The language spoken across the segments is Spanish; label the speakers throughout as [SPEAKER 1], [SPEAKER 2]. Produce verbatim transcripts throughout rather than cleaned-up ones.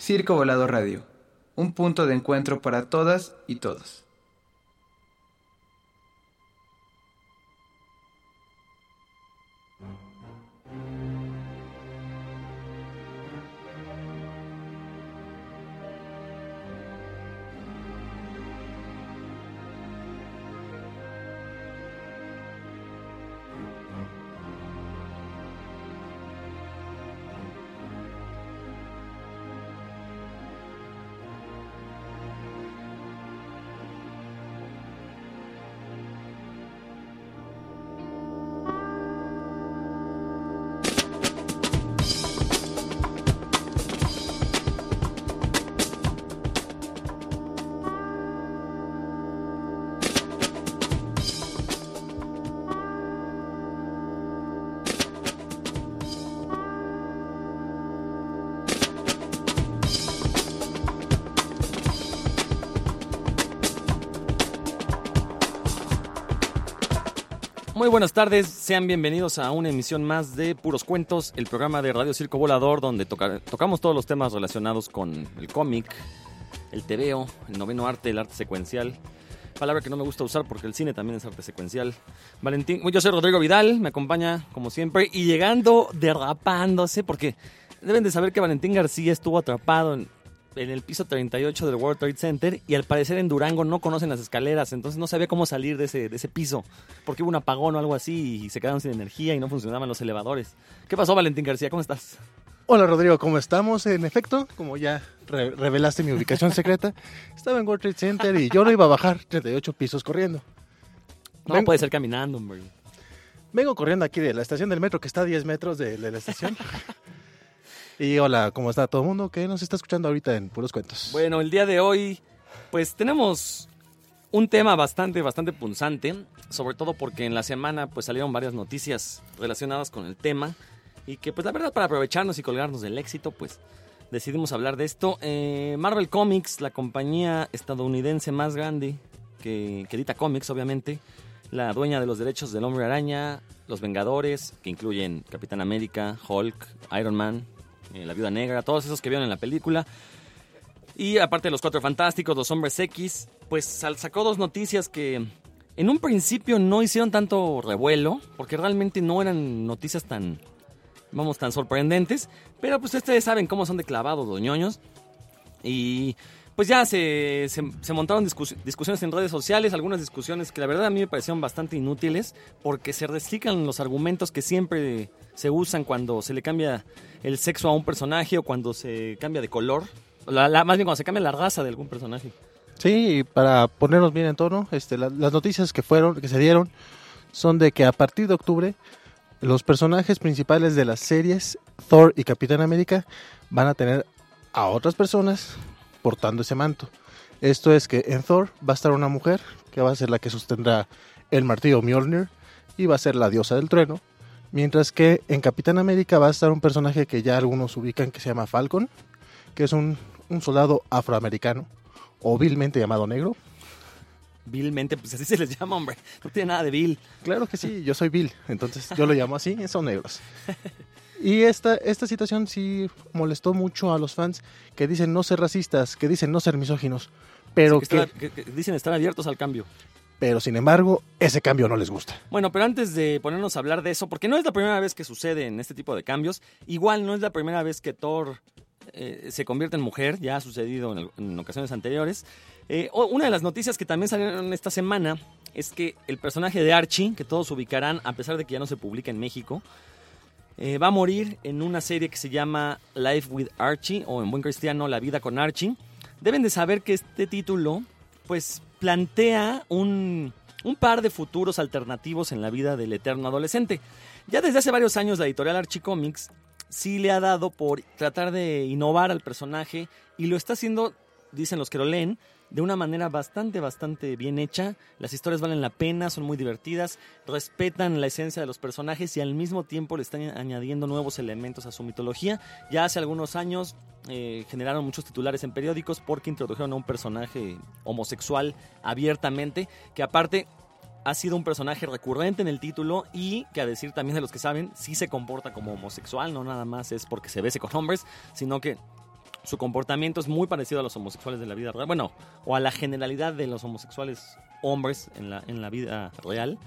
[SPEAKER 1] Circo Volador Radio, un punto de encuentro para todas y todos.
[SPEAKER 2] Muy buenas tardes, sean bienvenidos a una emisión más de Puros Cuentos, el programa de Radio Circo Volador, donde toca, tocamos todos los temas relacionados con el cómic, el tebeo, el noveno arte, el arte secuencial, palabra que no me gusta usar porque el cine también es arte secuencial. Valentín, yo soy Rodrigo Vidal, me acompaña como siempre, y llegando derrapándose, porque deben de saber que Valentín García estuvo atrapado en... en el piso treinta y ocho del World Trade Center, y al parecer en Durango no conocen las escaleras, entonces no sabía cómo salir de ese, de ese piso, porque hubo un apagón o algo así y se quedaron sin energía y no funcionaban los elevadores. ¿Qué pasó, Valentín García? ¿Cómo estás?
[SPEAKER 3] Hola, Rodrigo, ¿cómo estamos? En efecto, como ya re- revelaste mi ubicación secreta, estaba en World Trade Center y yo no iba a bajar treinta y ocho pisos corriendo.
[SPEAKER 2] No,
[SPEAKER 3] Vengo,
[SPEAKER 2] puede ser caminando, hombre.
[SPEAKER 3] Vengo corriendo aquí de la estación del metro, que está a diez metros de, de la estación. Y hola, ¿cómo está todo el mundo que nos está escuchando ahorita en Puros Cuentos?
[SPEAKER 2] Bueno, el día de hoy, pues tenemos un tema bastante, bastante punzante, sobre todo porque en la semana pues salieron varias noticias relacionadas con el tema, y que pues la verdad, para aprovecharnos y colgarnos del éxito, pues decidimos hablar de esto. Eh, Marvel Comics, la compañía estadounidense más grande que, que edita cómics, obviamente, la dueña de los derechos del Hombre Araña, los Vengadores, que incluyen Capitán América, Hulk, Iron Man, La Viuda Negra, todos esos que vieron en la película, y aparte de los Cuatro Fantásticos, los Hombres X, pues sacó dos noticias que en un principio no hicieron tanto revuelo, porque realmente no eran noticias tan, vamos, tan sorprendentes, pero pues ustedes saben cómo son de clavados los ñoños, y pues ya se, se, se montaron discus- discusiones en redes sociales, algunas discusiones que la verdad a mí me parecieron bastante inútiles, porque se reciclan los argumentos que siempre se usan cuando se le cambia el sexo a un personaje o cuando se cambia de color, la, la, más bien cuando se cambia la raza de algún personaje.
[SPEAKER 3] Sí, y para ponernos bien en tono, este, la, las noticias que fueron, que se dieron, son de que a partir de octubre los personajes principales de las series Thor y Capitán América van a tener a otras personas portando ese manto. Esto es que en Thor va a estar una mujer que va a ser la que sostendrá el martillo Mjolnir y va a ser la diosa del trueno, mientras que en Capitán América va a estar un personaje que ya algunos ubican que se llama Falcon, que es un, un soldado afroamericano o vilmente llamado negro.
[SPEAKER 2] Vilmente, pues así se les llama, hombre, no tiene nada de vil.
[SPEAKER 3] Claro que sí, yo soy Bill, entonces yo lo llamo así, son negros. Y esta, esta situación sí molestó mucho a los fans que dicen no ser racistas, que dicen no ser misóginos, pero
[SPEAKER 2] sí, que,
[SPEAKER 3] que,
[SPEAKER 2] estar, que, que dicen estar abiertos al cambio.
[SPEAKER 3] Pero sin embargo, ese cambio no les gusta.
[SPEAKER 2] Bueno, pero antes de ponernos a hablar de eso, porque no es la primera vez que sucede en este tipo de cambios, igual no es la primera vez que Thor eh, se convierte en mujer, ya ha sucedido en, en ocasiones anteriores. Eh, una de las noticias que también salieron esta semana es que el personaje de Archie, que todos ubicarán a pesar de que ya no se publica en México, Eh, va a morir en una serie que se llama Life with Archie, o en buen cristiano, La Vida con Archie. Deben de saber que este título pues plantea un, un par de futuros alternativos en la vida del eterno adolescente. Ya desde hace varios años la editorial Archie Comics sí le ha dado por tratar de innovar al personaje, y lo está haciendo, dicen los que lo leen, de una manera bastante, bastante bien hecha. Las historias valen la pena, son muy divertidas, respetan la esencia de los personajes y al mismo tiempo le están añadiendo nuevos elementos a su mitología. Ya hace algunos años eh, generaron muchos titulares en periódicos porque introdujeron a un personaje homosexual abiertamente, que aparte ha sido un personaje recurrente en el título y que, a decir también de los que saben, sí se comporta como homosexual, no nada más es porque se bese con hombres, sino que su comportamiento es muy parecido a los homosexuales de la vida real. Bueno, o a la generalidad de los homosexuales hombres en la, en la vida real.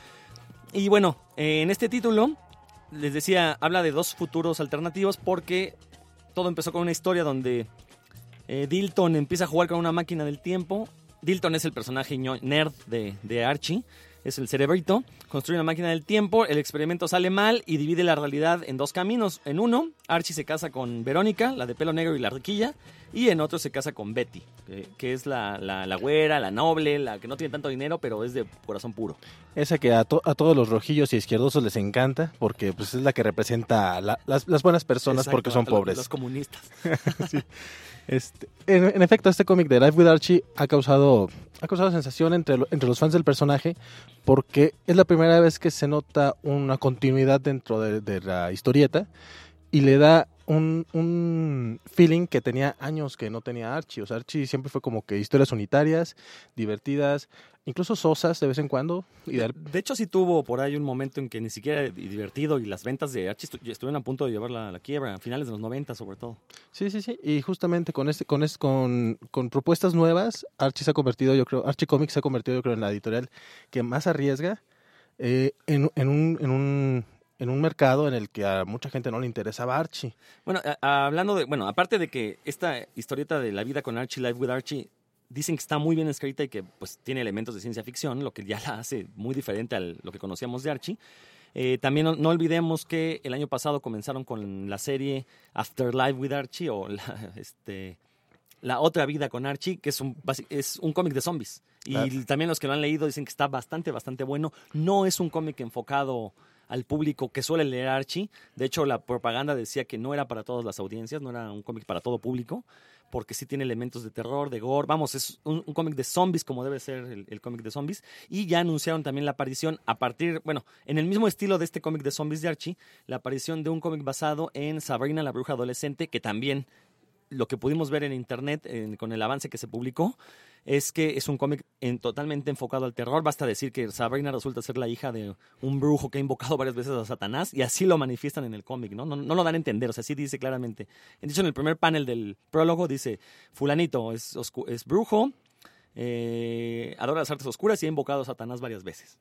[SPEAKER 2] Y bueno, eh, en este título, les decía, habla de dos futuros alternativos porque todo empezó con una historia donde eh, Dilton empieza a jugar con una máquina del tiempo. Dilton es el personaje nerd de, de Archie, es el cerebrito, construye una máquina del tiempo, el experimento sale mal y divide la realidad en dos caminos. En uno, Archie se casa con Verónica, la de pelo negro y la riquilla, y en otro se casa con Betty, que, que es la, la, la güera, la noble, la que no tiene tanto dinero, pero es de corazón puro.
[SPEAKER 3] Esa que a, to- a todos los rojillos y izquierdosos les encanta, porque pues, es la que representa la, las, las buenas personas. Exacto, porque son pobres.
[SPEAKER 2] Los comunistas.
[SPEAKER 3] Sí. Este, en, en efecto, este cómic de Life with Archie ha causado, ha causado sensación entre, lo, entre los fans del personaje porque es la primera vez que se nota una continuidad dentro de, de la historieta y le da un, un feeling que tenía años que no tenía Archie. O sea, Archie siempre fue como que historias unitarias, divertidas, incluso sosas de vez en cuando. Y
[SPEAKER 2] de, de hecho, sí tuvo por ahí un momento en que ni siquiera era divertido y las ventas de Archie estu- estuvieron a punto de llevarla a la quiebra, a finales de los noventa sobre todo.
[SPEAKER 3] Sí, sí, sí. Y justamente con este, con este, con, con propuestas nuevas, Archie se ha convertido, yo creo, Archie Comics se ha convertido, yo creo, en la editorial que más arriesga eh, en, en un, en un en un mercado en el que a mucha gente no le interesaba Archie.
[SPEAKER 2] Bueno, a, a, hablando de, bueno, aparte de que esta historieta de la vida con Archie, Life with Archie, dicen que está muy bien escrita y que pues tiene elementos de ciencia ficción, lo que ya la hace muy diferente a lo que conocíamos de Archie. Eh, también no, no olvidemos que el año pasado comenzaron con la serie Afterlife with Archie o la, este, la otra vida con Archie, que es un, es un cómic de zombies. Y claro, también los que lo han leído dicen que está bastante, bastante bueno. No es un cómic enfocado al público que suele leer Archie. De hecho, la propaganda decía que no era para todas las audiencias, no era un cómic para todo público, porque sí tiene elementos de terror, de gore. Vamos, es un, un cómic de zombies como debe ser el, el cómic de zombies. Y ya anunciaron también la aparición a partir, bueno, en el mismo estilo de este cómic de zombies de Archie, la aparición de un cómic basado en Sabrina la bruja adolescente, que también lo que pudimos ver en internet en, con el avance que se publicó es que es un cómic en, totalmente enfocado al terror. Basta decir que Sabrina resulta ser la hija de un brujo que ha invocado varias veces a Satanás y así lo manifiestan en el cómic, ¿no? No, no lo dan a entender, o sea, sí dice claramente. De hecho, en el primer panel del prólogo dice, fulanito es, oscu- es brujo, eh, adora las artes oscuras y ha invocado a Satanás varias veces.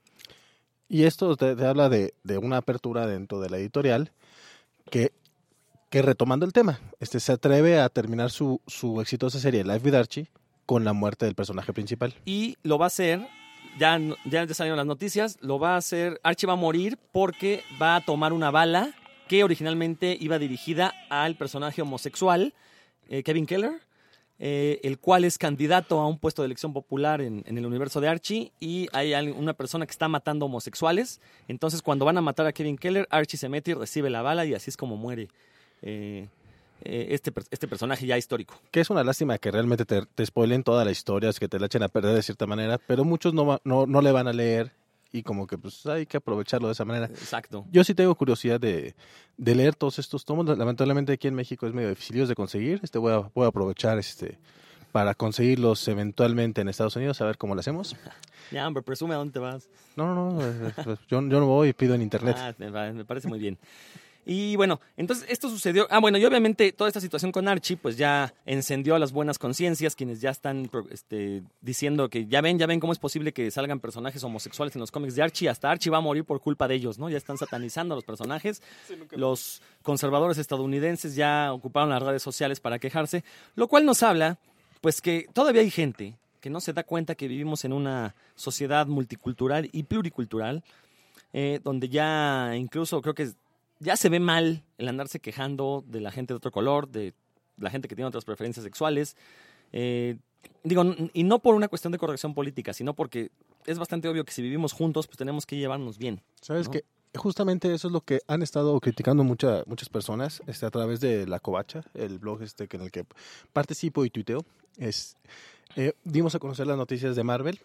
[SPEAKER 3] Y esto te, te habla de, de una apertura dentro de la editorial que, que retomando el tema, este se atreve a terminar su, su exitosa serie Life with Archie con la muerte del personaje principal.
[SPEAKER 2] Y lo va a hacer, ya, ya salieron las noticias, lo va a hacer, Archie va a morir porque va a tomar una bala que originalmente iba dirigida al personaje homosexual, eh, Kevin Keller, eh, el cual es candidato a un puesto de elección popular en, en el universo de Archie, y hay una persona que está matando homosexuales. Entonces, cuando van a matar a Kevin Keller, Archie se mete y recibe la bala, y así es como muere eh, Este, este personaje ya histórico.
[SPEAKER 3] Que es una lástima que realmente te, te spoilen toda la historia, es que te la echen a perder de cierta manera, pero muchos no, va, no, no le van a leer y como que pues hay que aprovecharlo de esa manera.
[SPEAKER 2] Exacto.
[SPEAKER 3] Yo sí tengo curiosidad de, de leer todos estos tomos. Lamentablemente aquí en México es medio difícil de conseguir. Este voy a, voy a aprovechar este para conseguirlos eventualmente en Estados Unidos, a ver cómo lo hacemos.
[SPEAKER 2] Ya, hombre, presume a dónde te vas.
[SPEAKER 3] No, no, no, yo, yo no voy y pido en internet.
[SPEAKER 2] Ah, me, me parece muy bien. Y bueno, entonces esto sucedió. Ah, bueno, y obviamente toda esta situación con Archie, pues ya encendió a las buenas conciencias, quienes ya están este, diciendo que ya ven, ya ven cómo es posible que salgan personajes homosexuales en los cómics de Archie. Hasta Archie va a morir por culpa de ellos, ¿no? Ya están satanizando a los personajes. Sí, los conservadores estadounidenses ya ocuparon las redes sociales para quejarse, lo cual nos habla, pues que todavía hay gente que no se da cuenta que vivimos en una sociedad multicultural y pluricultural, eh, donde ya incluso creo que ya se ve mal el andarse quejando de la gente de otro color, de la gente que tiene otras preferencias sexuales. Eh, digo, y no por una cuestión de corrección política, sino porque es bastante obvio que si vivimos juntos, pues tenemos que llevarnos bien.
[SPEAKER 3] ¿Sabes
[SPEAKER 2] ¿no?
[SPEAKER 3] qué? Justamente eso es lo que han estado criticando mucha, muchas personas este, a través de La Covacha, el blog este en el que participo y tuiteo. Es, eh, dimos a conocer las noticias de Marvel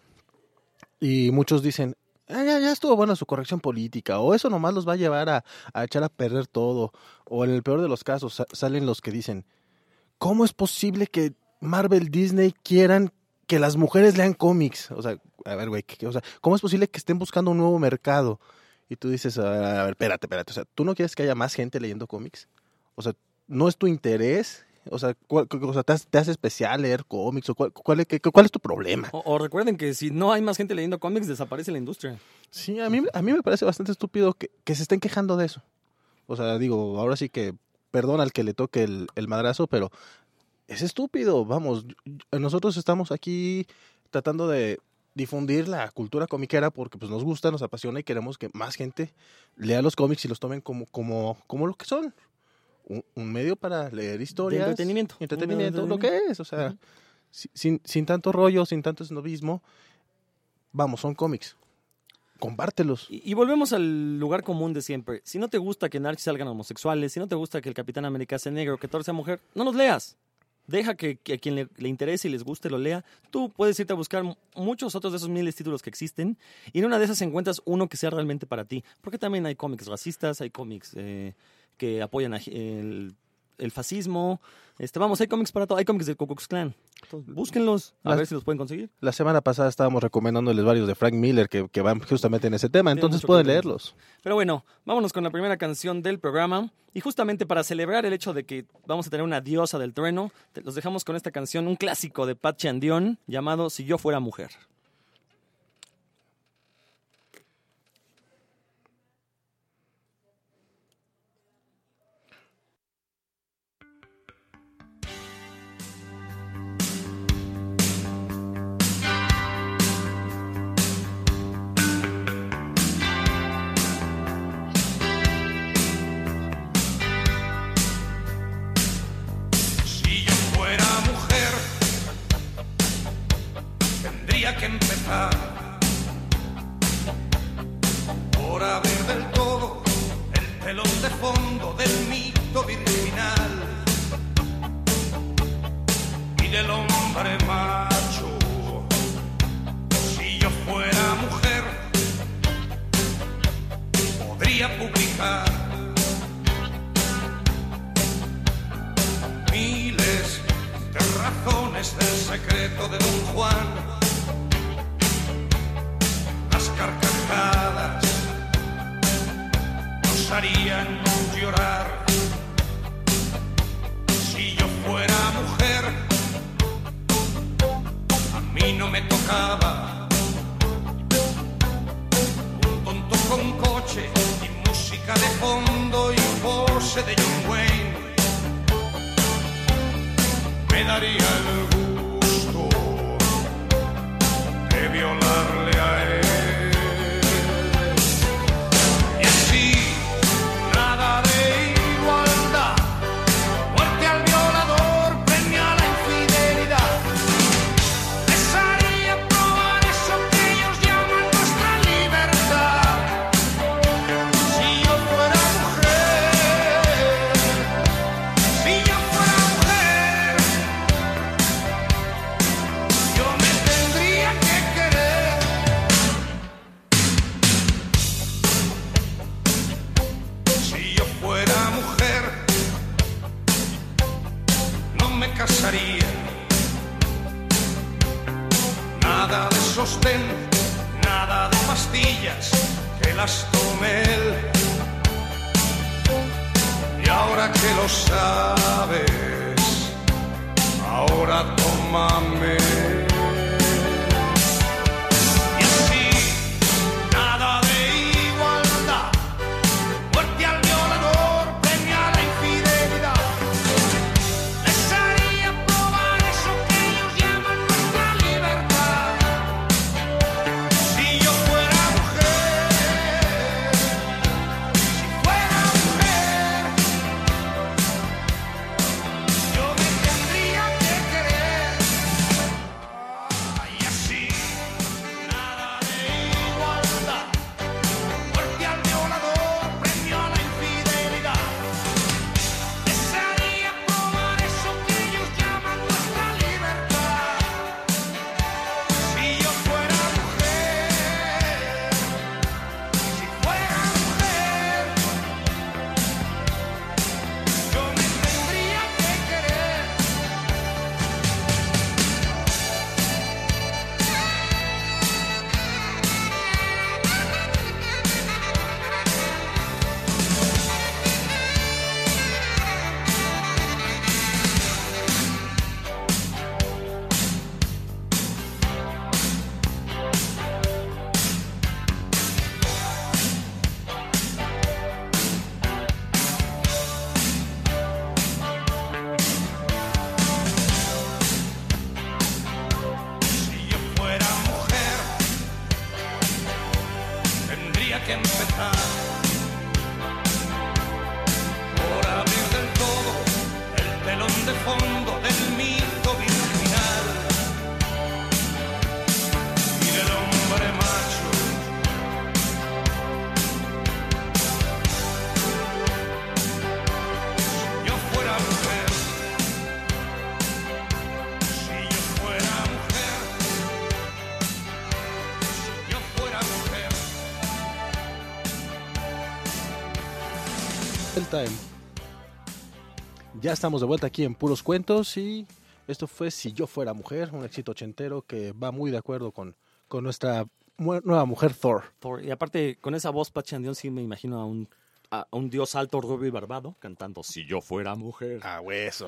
[SPEAKER 3] y muchos dicen, Ah, ya, ya estuvo buena su corrección política, o eso nomás los va a llevar a, a echar a perder todo, o en el peor de los casos sa- salen los que dicen, ¿cómo es posible que Marvel, Disney quieran que las mujeres lean cómics? O sea, a ver, güey, o sea, ¿cómo es posible que estén buscando un nuevo mercado? Y tú dices, a ver, espérate, espérate, o sea, ¿tú no quieres que haya más gente leyendo cómics? O sea, ¿no es tu interés O sea, ¿cuál, o sea, ¿te, hace, ¿te hace especial leer cómics? ¿O cuál, cuál, es, qué, ¿Cuál es tu problema?
[SPEAKER 2] O, o recuerden que si no hay más gente leyendo cómics, desaparece la industria.
[SPEAKER 3] Sí, a mí, a mí me parece bastante estúpido que, que se estén quejando de eso. O sea, digo, ahora sí que perdona al que le toque el, el madrazo, pero es estúpido. Vamos, nosotros estamos aquí tratando de difundir la cultura comiquera porque pues nos gusta, nos apasiona y queremos que más gente lea los cómics y los tomen como, como, como lo que son. Un, un medio para leer historias.
[SPEAKER 2] De entretenimiento.
[SPEAKER 3] Entretenimiento,
[SPEAKER 2] De
[SPEAKER 3] lo que es. O sea, uh-huh. sin, sin tanto rollo, sin tanto snobismo. Vamos, son cómics. Compártelos.
[SPEAKER 2] Y, y volvemos al lugar común de siempre. Si no te gusta que en Archie salgan homosexuales, si no te gusta que el Capitán América sea negro, que Thor sea mujer, no los leas. Deja que, que a quien le, le interese y les guste lo lea. Tú puedes irte a buscar muchos otros de esos miles de títulos que existen y en una de esas encuentras uno que sea realmente para ti. Porque también hay cómics racistas, hay cómics eh, que apoyan a, el, el fascismo. Este, vamos, hay cómics para todo. Hay cómics del Ku Klux Klan. Entonces, búsquenlos, a la, ver si los pueden conseguir.
[SPEAKER 3] La semana pasada estábamos recomendándoles varios de Frank Miller que, que van justamente en ese tema, entonces pueden leerlos.
[SPEAKER 2] Pero bueno, vámonos con la primera canción del programa. Y justamente para celebrar el hecho de que vamos a tener una diosa del trueno, los dejamos con esta canción, un clásico de Patch and Dion, llamado Si yo fuera mujer.
[SPEAKER 4] Que empezar por haber del todo el telón de fondo del mito virginal y del hombre macho. Si yo fuera mujer, podría publicar miles de razones del secreto de Don Juan. Carcajadas nos harían llorar. Si yo fuera mujer, a mí no me tocaba un tonto con coche y música de fondo y pose de John Wayne. Me daría el gusto de violarle a él. Nada de sostén, nada de pastillas, que las tome él. Y ahora que lo sabes, ahora tómame. Y así, nada de igualdad, muerte al violador, premia la infidelidad. Les haría probar eso que ellos llaman nuestra libertad. Si yo fuera mujer, si fuera mujer, yo me tendría que querer. apretar. Por abrir del todo el telón de fondo del mito virginal y del hombre macho. Si yo fuera mujer, si yo fuera mujer, si yo fuera mujer.
[SPEAKER 3] El time. Ya estamos de vuelta aquí en Puros Cuentos y esto fue Si yo fuera mujer, un éxito ochentero que va muy de acuerdo con, con nuestra mu- nueva mujer Thor.
[SPEAKER 2] Thor. Y aparte, con esa voz pachandión, sí me imagino a un, a, a un dios alto, rubio y barbado, cantando Si yo fuera mujer.
[SPEAKER 3] Ah, hueso.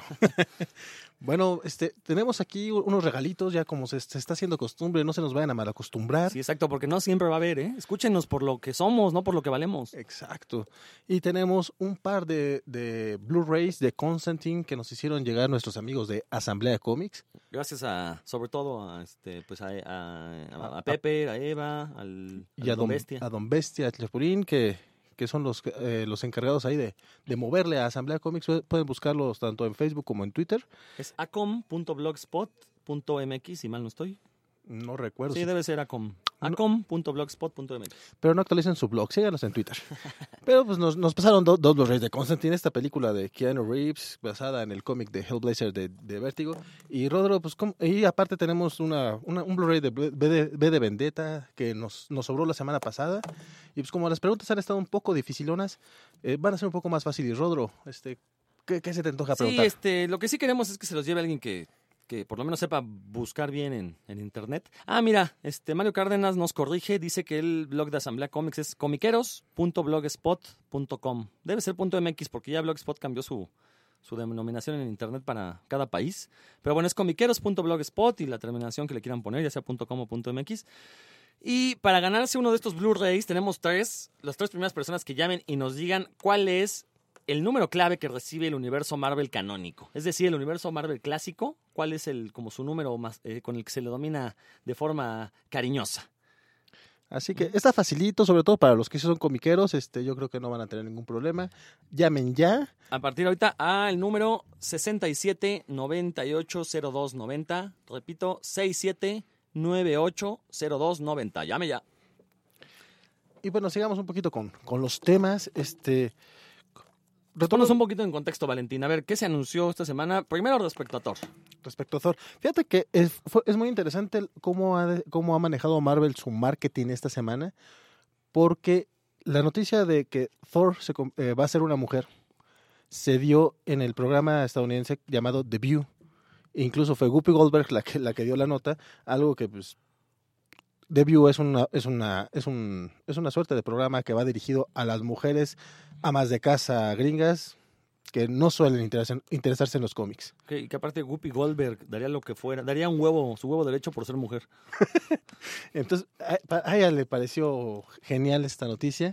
[SPEAKER 3] Bueno, este, tenemos aquí unos regalitos, ya como se, se está haciendo costumbre, no se nos vayan a malacostumbrar.
[SPEAKER 2] Sí, exacto, porque no siempre va a haber, ¿eh? Escúchenos por lo que somos, no por lo que valemos.
[SPEAKER 3] Exacto. Y tenemos un par de, de Blu-rays de Constantine que nos hicieron llegar nuestros amigos de Asamblea Comics.
[SPEAKER 2] Gracias a, sobre todo, a, este, pues a, a, a, a Pepper, a Eva, al,
[SPEAKER 3] Y a
[SPEAKER 2] al
[SPEAKER 3] Don,
[SPEAKER 2] Bestia.
[SPEAKER 3] a Don Bestia, a Chapulín, que, que son los, eh, los encargados ahí de, de moverle a Asamblea Comics. Pueden buscarlos tanto en Facebook como en Twitter.
[SPEAKER 2] Es acom punto blogspot punto m x, si mal no estoy.
[SPEAKER 3] No recuerdo.
[SPEAKER 2] Sí,
[SPEAKER 3] si-
[SPEAKER 2] debe ser acom.
[SPEAKER 3] No.
[SPEAKER 2] acom punto blogspot punto m x.
[SPEAKER 3] Pero no actualicen su blog, síganos en Twitter. Pero pues nos, nos pasaron do- dos Blu-rays de Constantine, esta película de Keanu Reeves, basada en el cómic de Hellblazer de, de Vértigo. Y Rodro, pues, ¿cómo? Y aparte tenemos una, una- un Blu-ray de V de, V de Vendetta que nos, nos sobró la semana pasada. Y pues como las preguntas han estado un poco dificilonas, eh, van a ser un poco más fáciles. Rodro, este, ¿qué, qué se te antoja
[SPEAKER 2] Sí,
[SPEAKER 3] preguntar?
[SPEAKER 2] este, lo que sí queremos es que se los lleve alguien que, que por lo menos sepa buscar bien en, en internet. Ah, mira, este Mario Cárdenas nos corrige, dice que el blog de Asamblea Comics es comiqueros punto blogspot punto com. Debe ser .mx porque ya Blogspot cambió su, su denominación en internet para cada país. Pero bueno, es comiqueros punto blogspot y la terminación que le quieran poner, ya sea .com o .mx. Y para ganarse uno de estos Blu-rays tenemos tres, las tres primeras personas que llamen y nos digan cuál es el número clave que recibe el universo Marvel canónico. Es decir, el universo Marvel clásico, cuál es el como su número más eh, con el que se le domina de forma cariñosa.
[SPEAKER 3] Así que está facilito, sobre todo para los que sí son comiqueros, este, yo creo que no van a tener ningún problema. Llamen ya.
[SPEAKER 2] A partir de ahorita al número sesenta y siete noventa y ocho cero dos noventa. Repito, sesenta y siete noventa y ocho cero dos noventa. Llame ya.
[SPEAKER 3] Y bueno, sigamos un poquito con, con los temas. Este,
[SPEAKER 2] Ponnos un poquito en contexto, Valentín. A ver, ¿qué se anunció esta semana? Primero respecto a Thor.
[SPEAKER 3] Respecto a Thor, fíjate que es, fue- es muy interesante el- cómo ha, de- cómo ha manejado Marvel su marketing esta semana, porque la noticia de que Thor se com- eh, va a ser una mujer se dio en el programa estadounidense llamado The View. E incluso fue Whoopi Goldberg la que, la que dio la nota, algo que pues The View es una, es una, es un, es una suerte de programa que va dirigido a las mujeres amas de casa gringas que no suelen interesar- interesarse en los cómics.
[SPEAKER 2] Que, y que aparte Whoopi Goldberg daría lo que fuera, daría un huevo, su huevo derecho por ser mujer.
[SPEAKER 3] Entonces, a, pa- a ella le pareció genial esta noticia.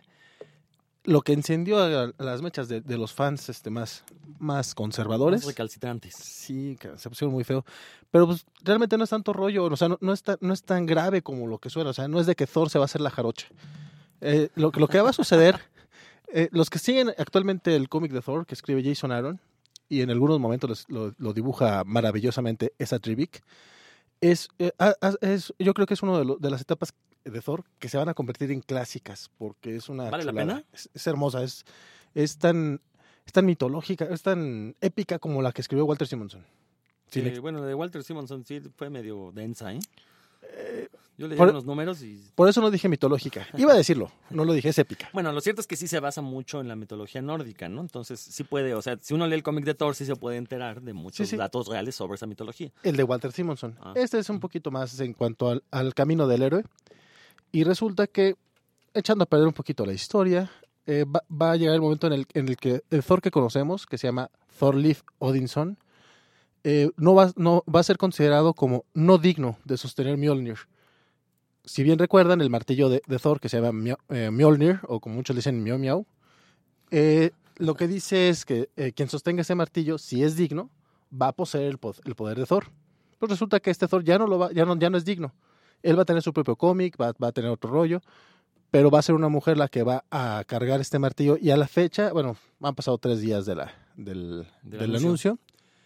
[SPEAKER 3] Lo que encendió a, a las mechas de, de los fans este, más, más conservadores.
[SPEAKER 2] Más recalcitrantes.
[SPEAKER 3] Sí, que se pusieron muy feo. Pero pues realmente no es tanto rollo, o sea, no, no, es tan, no es tan grave como lo que suena. O sea, no es de que Thor se va a hacer la jarocha. Eh, lo, que- lo que va a suceder, eh, los que siguen actualmente el cómic de Thor, que escribe Jason Aaron, y en algunos momentos les- lo, lo dibuja maravillosamente Esa Trivik, es, eh, a- a- es, yo creo que es una de, lo- de las etapas de Thor que se van a convertir en clásicas, porque es una
[SPEAKER 2] ¿Vale la
[SPEAKER 3] chulada.
[SPEAKER 2] pena?
[SPEAKER 3] Es, es hermosa, es, es tan... Es tan mitológica, es tan épica como la que escribió Walter Simonson.
[SPEAKER 2] Sí,
[SPEAKER 3] Sin ex-
[SPEAKER 2] bueno, la de Walter Simonson sí fue medio densa, ¿eh? Yo leí
[SPEAKER 3] por-
[SPEAKER 2] unos números y...
[SPEAKER 3] Por eso no dije mitológica. Iba a decirlo, no lo dije, es épica.
[SPEAKER 2] Bueno, lo cierto es que sí se basa mucho en la mitología nórdica, ¿no? Entonces sí puede, o sea, si uno lee el cómic de Thor sí se puede enterar de muchos
[SPEAKER 3] Sí, sí.
[SPEAKER 2] datos reales sobre esa mitología.
[SPEAKER 3] El de Walter Simonson.
[SPEAKER 2] Ah.
[SPEAKER 3] Este es un poquito más en cuanto al, al camino del héroe. Y resulta que, echando a perder un poquito la historia, eh, va, va a llegar el momento en el, en el que el Thor que conocemos, que se llama Thorleif Odinson, eh, no, va, no va a ser considerado como no digno de sostener Mjolnir. Si bien recuerdan, el martillo de, de Thor, que se llama Mjol- eh, Mjolnir, o como muchos dicen Miau Miau, eh, lo que dice es que eh, quien sostenga ese martillo, si es digno, va a poseer el, po- el poder de Thor. Pues resulta que este Thor ya no, lo va, ya no, ya no es digno. Él va a tener su propio cómic, va, va a tener otro rollo, pero va a ser una mujer la que va a cargar este martillo. Y a la fecha, bueno, han pasado tres días de la, del,
[SPEAKER 2] Del
[SPEAKER 3] del
[SPEAKER 2] anuncio.
[SPEAKER 3] anuncio.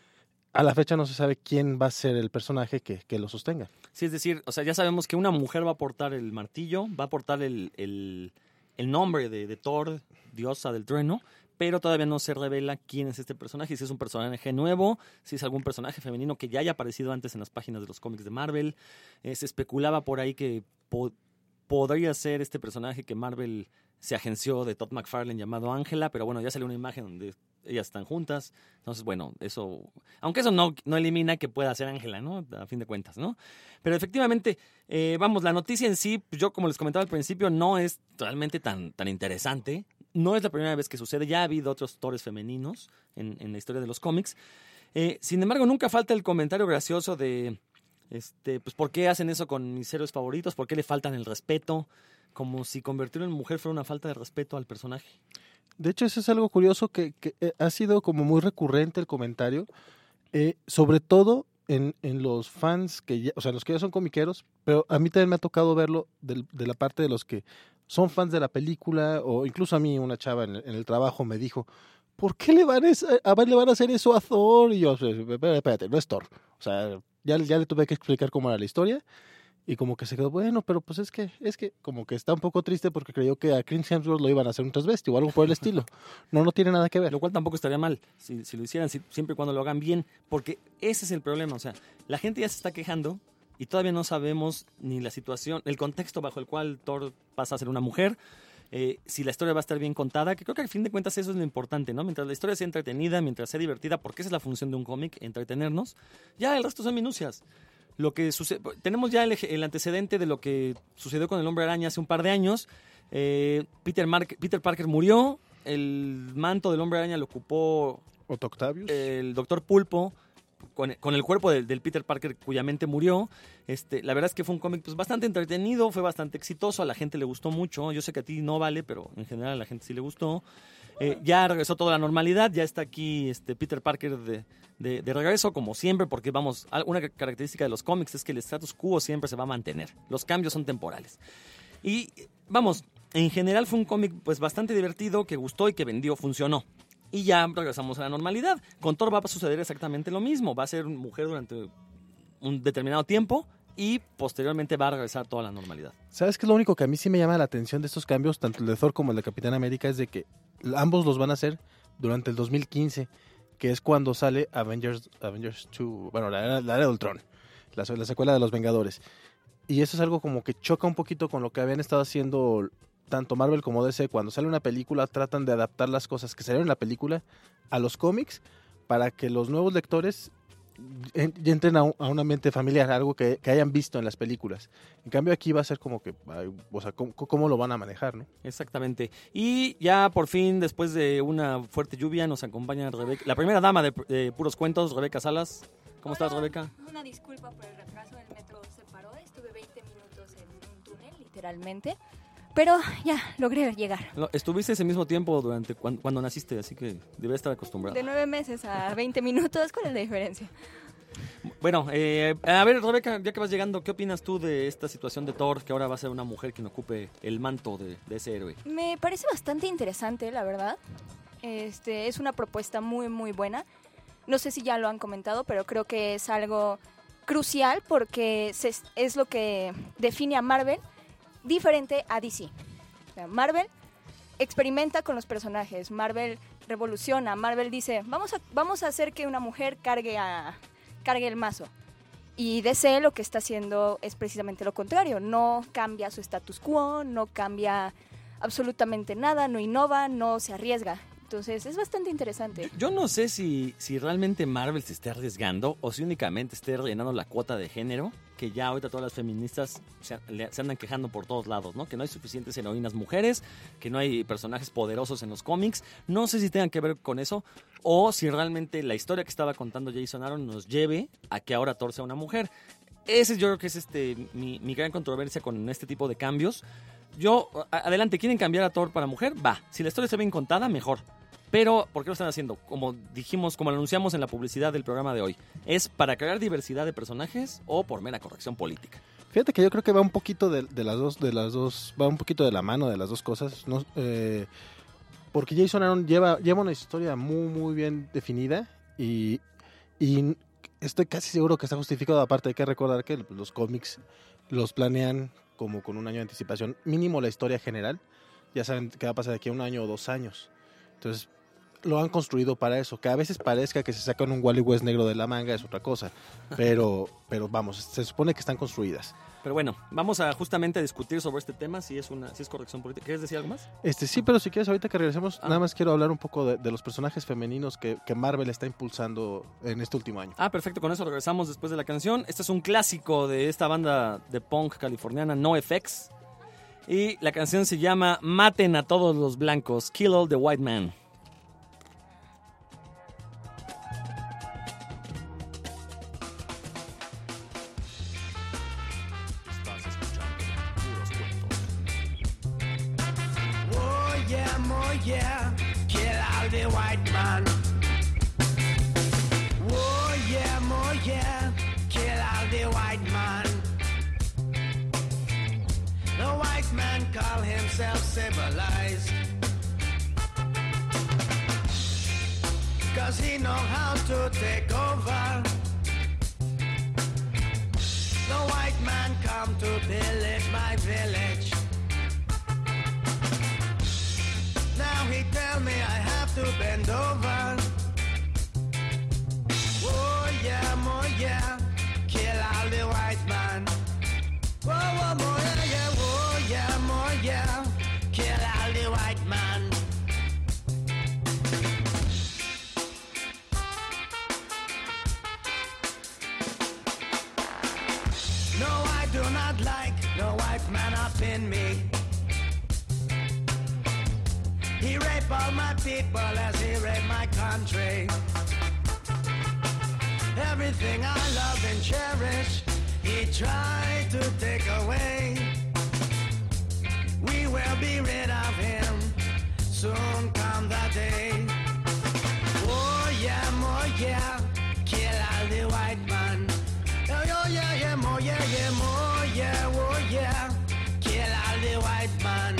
[SPEAKER 3] A la fecha no se sabe quién va a ser el personaje que, que lo sostenga.
[SPEAKER 2] Sí, es decir, o sea, ya sabemos que una mujer va a portar el martillo, va a portar el, el, el nombre de, de Thor, diosa del trueno, pero todavía no se revela quién es este personaje, si es un personaje nuevo, si es algún personaje femenino que ya haya aparecido antes en las páginas de los cómics de Marvel. Eh, se especulaba por ahí que po- podría ser este personaje que Marvel se agenció de Todd McFarlane llamado Ángela, pero bueno, ya salió una imagen donde ellas están juntas. Entonces, bueno, eso, aunque eso no, no elimina que pueda ser Ángela, ¿no? A fin de cuentas, ¿no? Pero efectivamente, eh, vamos, la noticia en sí, pues yo como les comentaba al principio, no es realmente tan, tan interesante. No es la primera vez que sucede, ya ha habido otros Thores femeninos en, en la historia de los cómics. Eh, sin embargo, nunca falta el comentario gracioso de, este, pues, ¿por qué hacen eso con mis héroes favoritos? ¿Por qué le faltan el respeto? Como si convertirlo en mujer fuera una falta de respeto al personaje.
[SPEAKER 3] De hecho, eso es algo curioso que, que eh, ha sido como muy recurrente el comentario, eh, sobre todo en, en los fans, que ya, o sea, los que ya son comiqueros, pero a mí también me ha tocado verlo del- de, la parte de los que son fans de la película, o incluso a mí una chava en, el- en el trabajo me dijo, ¿por qué le van a, es- a, le van a hacer eso a Thor? Y yo, espérate, espérate, no es Thor. O sea, ya, ya le tuve que explicar cómo era la historia. Y como que se quedó, bueno, pero pues es que, es que, como que está un poco triste porque creyó que a Chris Hemsworth lo iban a hacer un transvesti o algo por el estilo. No, no tiene nada que ver.
[SPEAKER 2] Lo cual tampoco estaría mal si, si lo hicieran, si- siempre y cuando lo hagan bien, porque ese es el problema. O sea, la gente ya se está quejando y todavía no sabemos ni la situación, el contexto bajo el cual Thor pasa a ser una mujer, eh, si la historia va a estar bien contada, que creo que al fin de cuentas eso es lo importante, ¿no? Mientras la historia sea entretenida, mientras sea divertida, porque esa es la función de un cómic, entretenernos, ya el resto son minucias. Lo que sucede, tenemos ya el, eje- el antecedente de lo que sucedió con el Hombre Araña hace un par de años. Eh, Peter, Mar- Peter Parker murió, el manto del Hombre Araña lo ocupó
[SPEAKER 3] Otto Octavius.
[SPEAKER 2] el Doctor Pulpo con, con el cuerpo del, del Peter Parker cuya mente murió. Este, la verdad es que fue un cómic pues, bastante entretenido, fue bastante exitoso, a la gente le gustó mucho. Yo sé que a ti no vale, pero en general a la gente sí le gustó. Eh, ya regresó toda la normalidad, ya está aquí este Peter Parker de, de, de regreso, como siempre, porque vamos, una característica de los cómics es que el status quo siempre se va a mantener. Los cambios son temporales. Y vamos, en general fue un cómic pues bastante divertido, que gustó y que vendió, funcionó. Y ya regresamos a la normalidad. Con Thor va a suceder exactamente lo mismo. Va a ser mujer durante un determinado tiempo y posteriormente va a regresar toda la normalidad.
[SPEAKER 3] ¿Sabes qué es lo único que a mí sí me llama la atención de estos cambios, tanto el de Thor como el de Capitán América, es de que ambos los van a hacer durante el dos mil quince, que es cuando sale Avengers, Avengers dos, bueno, la era, la era de Ultron, la, la secuela de los Vengadores. Y eso es algo como que choca un poquito con lo que habían estado haciendo tanto Marvel como D C. Cuando sale una película tratan de adaptar las cosas que salieron en la película a los cómics para que los nuevos lectores en- y entren a un, a un ambiente familiar, algo que, que hayan visto en las películas. En cambio aquí va a ser como que, ay, o sea, ¿cómo, cómo lo van a manejar, no?
[SPEAKER 2] Exactamente. Y ya por fin, después de una fuerte lluvia, nos acompaña Rebeca, la primera dama de, de Puros Cuentos, Rebeca Salas. ¿Cómo estás,
[SPEAKER 5] Hola,
[SPEAKER 2] Rebeca?
[SPEAKER 5] Una disculpa por el retraso, el metro se paró, estuve veinte minutos en un túnel, literalmente, pero ya logré llegar.
[SPEAKER 2] No, estuviste ese mismo tiempo durante cuando, cuando naciste, así que debes estar acostumbrado.
[SPEAKER 5] De nueve meses a veinte minutos, ¿cuál es la diferencia?
[SPEAKER 2] Bueno, eh, a ver, Rebeca, ya que vas llegando, ¿qué opinas tú de esta situación de Thor, que ahora va a ser una mujer quien ocupe el manto de, de ese héroe?
[SPEAKER 5] Me parece bastante interesante, la verdad. Este, es una propuesta muy, muy buena. No sé si ya lo han comentado, pero creo que es algo crucial porque se- es lo que define a Marvel diferente a D C. O sea, Marvel experimenta con los personajes, Marvel revoluciona, Marvel dice, vamos a, vamos a hacer que una mujer cargue, a, cargue el mazo. Y D C lo que está haciendo es precisamente lo contrario, no cambia su status quo, no cambia absolutamente nada, no innova, no se arriesga. Entonces es bastante interesante.
[SPEAKER 2] Yo no sé si, si realmente Marvel se esté arriesgando o si únicamente esté rellenando la cuota de género, que ya ahorita todas las feministas se, le- se andan quejando por todos lados, ¿no? Que no hay suficientes heroínas mujeres, que no hay personajes poderosos en los cómics. No sé si tengan que ver con eso o si realmente la historia que estaba contando Jason Aaron nos lleve a que ahora Thor sea una mujer. Ese yo creo que es este mi, mi gran controversia con este tipo de cambios. Yo, a- adelante, ¿quieren cambiar a Thor para mujer? Va. Si la historia está bien contada, mejor. Pero, ¿por qué lo están haciendo? Como dijimos, como lo anunciamos en la publicidad del programa de hoy, ¿es para crear diversidad de personajes o por mera corrección política?
[SPEAKER 3] Fíjate que yo creo que va un poquito de, de las dos, de las dos, va un poquito de la mano de las dos cosas, ¿no? Eh, porque Jason Aaron lleva, lleva una historia muy, muy bien definida y, y estoy casi seguro que está justificado. Aparte hay que recordar que los cómics los planean como con un año de anticipación, mínimo la historia general. Ya saben qué va a pasar de aquí a un año o dos años. Entonces, lo han construido para eso. Que a veces parezca que se sacan un Wally West negro de la manga es otra cosa. Pero, pero vamos, se supone que están construidas.
[SPEAKER 2] Pero bueno, vamos a justamente discutir sobre este tema, si es una si es corrección política. ¿Quieres decir algo más?
[SPEAKER 3] Este sí, pero si quieres, ahorita que regresemos,
[SPEAKER 2] Ah.
[SPEAKER 3] nada más quiero hablar un poco de, de los personajes femeninos que, que Marvel está impulsando en este último año.
[SPEAKER 2] Ah, perfecto, con eso regresamos después de la canción. Este es un clásico de esta banda de punk californiana, NoFX. Y la canción se llama Maten a todos los blancos, Kill all the white man.
[SPEAKER 6] Oh yeah, oh yeah, kill all the white man. Oh yeah, oh yeah, kill all the white man. The white man call himself civilized, 'cause he know how to take over. The white man come to pillage my village. Now he tell me I have to bend over. Oh yeah, oh yeah, kill all the white man. Oh, oh, oh yeah, yeah, oh yeah, oh yeah, kill all the white man. No, I do not like no white man up in me. He raped all my people as he raped my country. Everything I love and cherish, he tried to take away. We will be rid of him, soon come the day. Oh yeah, oh yeah, kill all the white man. Oh yeah, yeah, oh yeah, yeah, oh yeah, oh yeah, kill all the white man.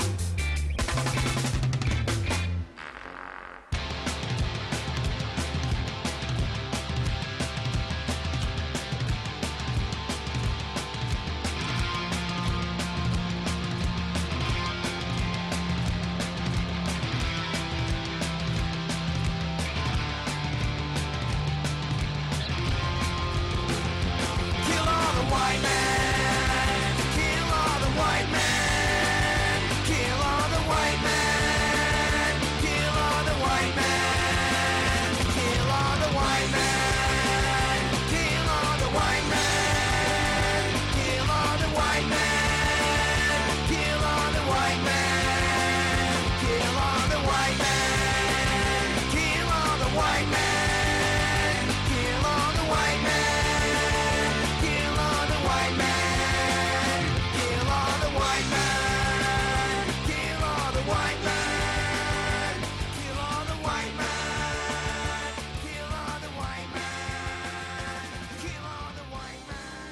[SPEAKER 6] Kill all the white men. Kill all the white men. Kill all the white men. Kill all the white men. Kill all the white men. Kill all the white men. Kill all the white men. Kill all the white men. Kill all the white men. Kill all the white men. Kill all the white men. Kill all the white men. Kill all the white men. Kill all the white men. Kill all the white men. Kill all the white men. Kill all the white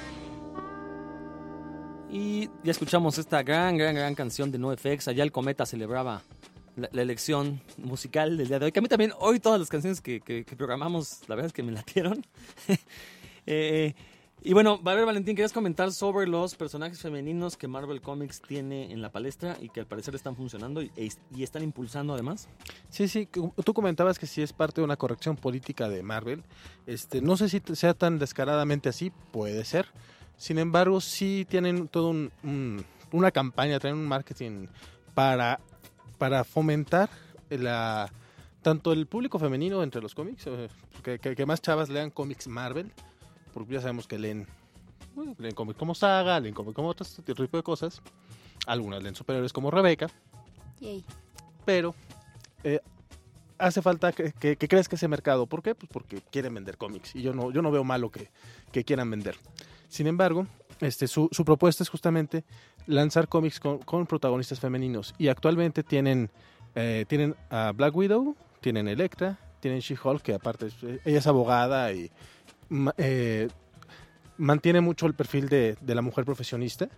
[SPEAKER 6] men.
[SPEAKER 2] Y ya escuchamos esta gran, gran, gran canción de NoFX. Allá el Cometa celebraba la, la elección musical del día de hoy. Que a mí también, hoy todas las canciones que, que, que programamos, la verdad es que me latieron. eh, y bueno, a ver, Valentín, querías comentar sobre los personajes femeninos que Marvel Comics tiene en la palestra y que al parecer están funcionando y, y están impulsando además.
[SPEAKER 3] Sí, sí, tú comentabas que sí es parte de una corrección política de Marvel. Este, no sé si sea tan descaradamente así, puede ser. Sin embargo, sí tienen todo un, un- una campaña, tienen un marketing para, para fomentar la, tanto el público femenino entre los cómics, eh, que, que- que más chavas lean cómics Marvel, porque ya sabemos que leen, bueno, leen cómics como Saga, leen cómics como otro tipo de cosas. Algunas leen superhéroes como Rebeca,
[SPEAKER 5] Yay.
[SPEAKER 3] pero eh, hace falta que, que, que crezca ese mercado. ¿Por qué? Pues porque quieren vender cómics y yo no, yo no veo malo que, que quieran vender. Sin embargo, este, su, su propuesta es justamente lanzar cómics con, con protagonistas femeninos y actualmente tienen, eh, tienen a Black Widow, tienen Elektra, tienen She-Hulk, que aparte es- ella es abogada y ma- eh, mantiene mucho el perfil de, de la mujer profesionista.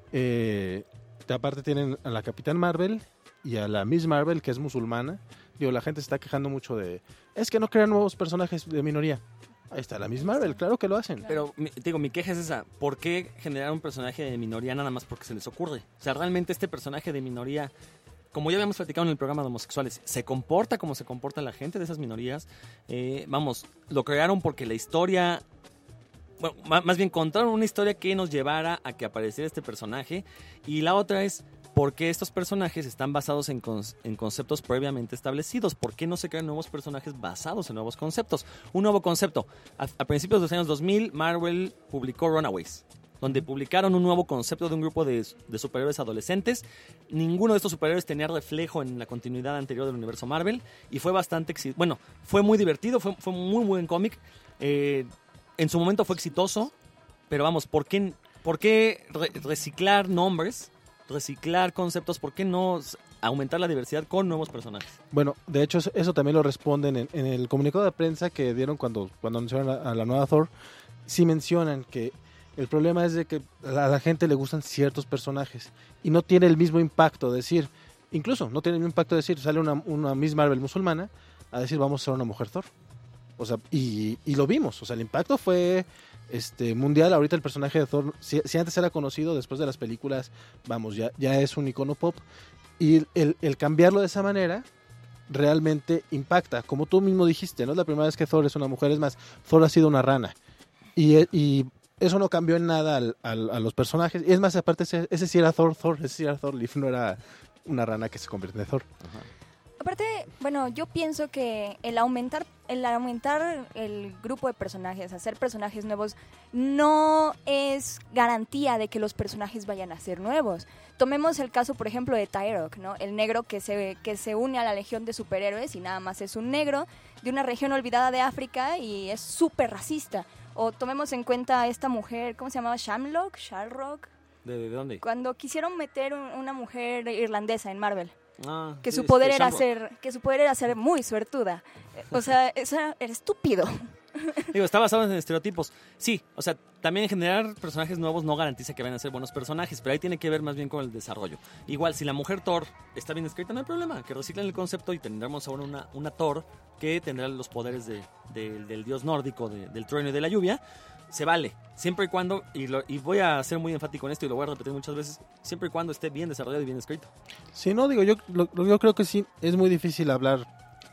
[SPEAKER 3] Eh, de aparte tienen a la Capitán Marvel y a la Miss Marvel, que es musulmana. Digo, la gente se está quejando mucho de, es que no crean nuevos personajes de minoría. Ahí está la Miss Marvel, claro que lo hacen.
[SPEAKER 2] Pero, mi- te digo, mi queja es esa. ¿Por qué generar un personaje de minoría nada más porque se les ocurre? O sea, realmente este personaje de minoría, como ya habíamos platicado en el programa de homosexuales, se comporta como se comporta la gente de esas minorías. Eh, vamos, lo crearon porque la historia... Bueno, má- más bien contaron una historia que nos llevara a que apareciera este personaje. Y la otra es... ¿Por qué estos personajes están basados en, con- en conceptos previamente establecidos? ¿Por qué no se crean nuevos personajes basados en nuevos conceptos? Un nuevo concepto. A, a principios de los años dos mil, Marvel publicó Runaways, donde publicaron un nuevo concepto de un grupo de, de superhéroes adolescentes. Ninguno de estos superhéroes tenía reflejo en la continuidad anterior del universo Marvel y fue bastante... exi- Bueno, fue muy divertido, fue, fue un muy buen cómic. Eh, en su momento fue exitoso, pero vamos, ¿por qué, por qué re- reciclar nombres? Reciclar conceptos, ¿por qué no s- aumentar la diversidad con nuevos personajes?
[SPEAKER 3] Bueno, de hecho eso, eso también lo responden en, en el comunicado de prensa que dieron cuando, cuando anunciaron a, a la nueva Thor. Sí mencionan que el problema es de que a la gente le gustan ciertos personajes y no tiene el mismo impacto decir, incluso no tiene el mismo impacto decir, sale una, una Miss Marvel musulmana a decir vamos a ser una mujer Thor. O sea, y, y lo vimos, o sea, el impacto fue este mundial. Ahorita el personaje de Thor, si, si antes era conocido, después de las películas, vamos, ya, ya es un icono pop. Y el, el cambiarlo de esa manera realmente impacta. Como tú mismo dijiste, no es la primera vez que Thor es una mujer, es más, Thor ha sido una rana. Y, y eso no cambió en nada al, al, a los personajes. Y es más, aparte, ese, ese sí era Thor, Thor, ese sí era Thor, Leaf no era una rana que se convierte en Thor.
[SPEAKER 5] Aparte, bueno, yo pienso que el aumentar, el aumentar el grupo de personajes, hacer personajes nuevos, no es garantía de que los personajes vayan a ser nuevos. Tomemos el caso, por ejemplo, de Tyrok, ¿no? El negro que se, que se une a la legión de superhéroes y nada más es un negro de una región olvidada de África y es súper racista. O tomemos en cuenta a esta mujer, ¿cómo se llamaba? Shamrock, Shamrock.
[SPEAKER 2] ¿De, de dónde?
[SPEAKER 5] Cuando quisieron meter un- una mujer irlandesa en Marvel.
[SPEAKER 2] Ah,
[SPEAKER 5] Que
[SPEAKER 2] sí,
[SPEAKER 5] su
[SPEAKER 2] este,
[SPEAKER 5] poder era
[SPEAKER 2] Shamrock.
[SPEAKER 5] ser, que su poder era ser muy suertuda. Eh, O sea, eso era, era estúpido.
[SPEAKER 2] Digo, está basado en estereotipos. Sí, o sea, también generar personajes nuevos no garantiza que vayan a ser buenos personajes, pero ahí tiene que ver más bien con el desarrollo. Igual, si la mujer Thor está bien escrita, no hay problema, que reciclen el concepto y tendremos ahora una, una Thor que tendrá los poderes de, de- del dios nórdico, de- del trueno y de la lluvia. Se vale, siempre y cuando, y, lo- y voy a ser muy enfático en esto y lo voy a repetir muchas veces, siempre y cuando esté bien desarrollado y bien escrito.
[SPEAKER 3] Sí, no, digo, yo, lo- lo- yo creo que sí, es muy difícil hablar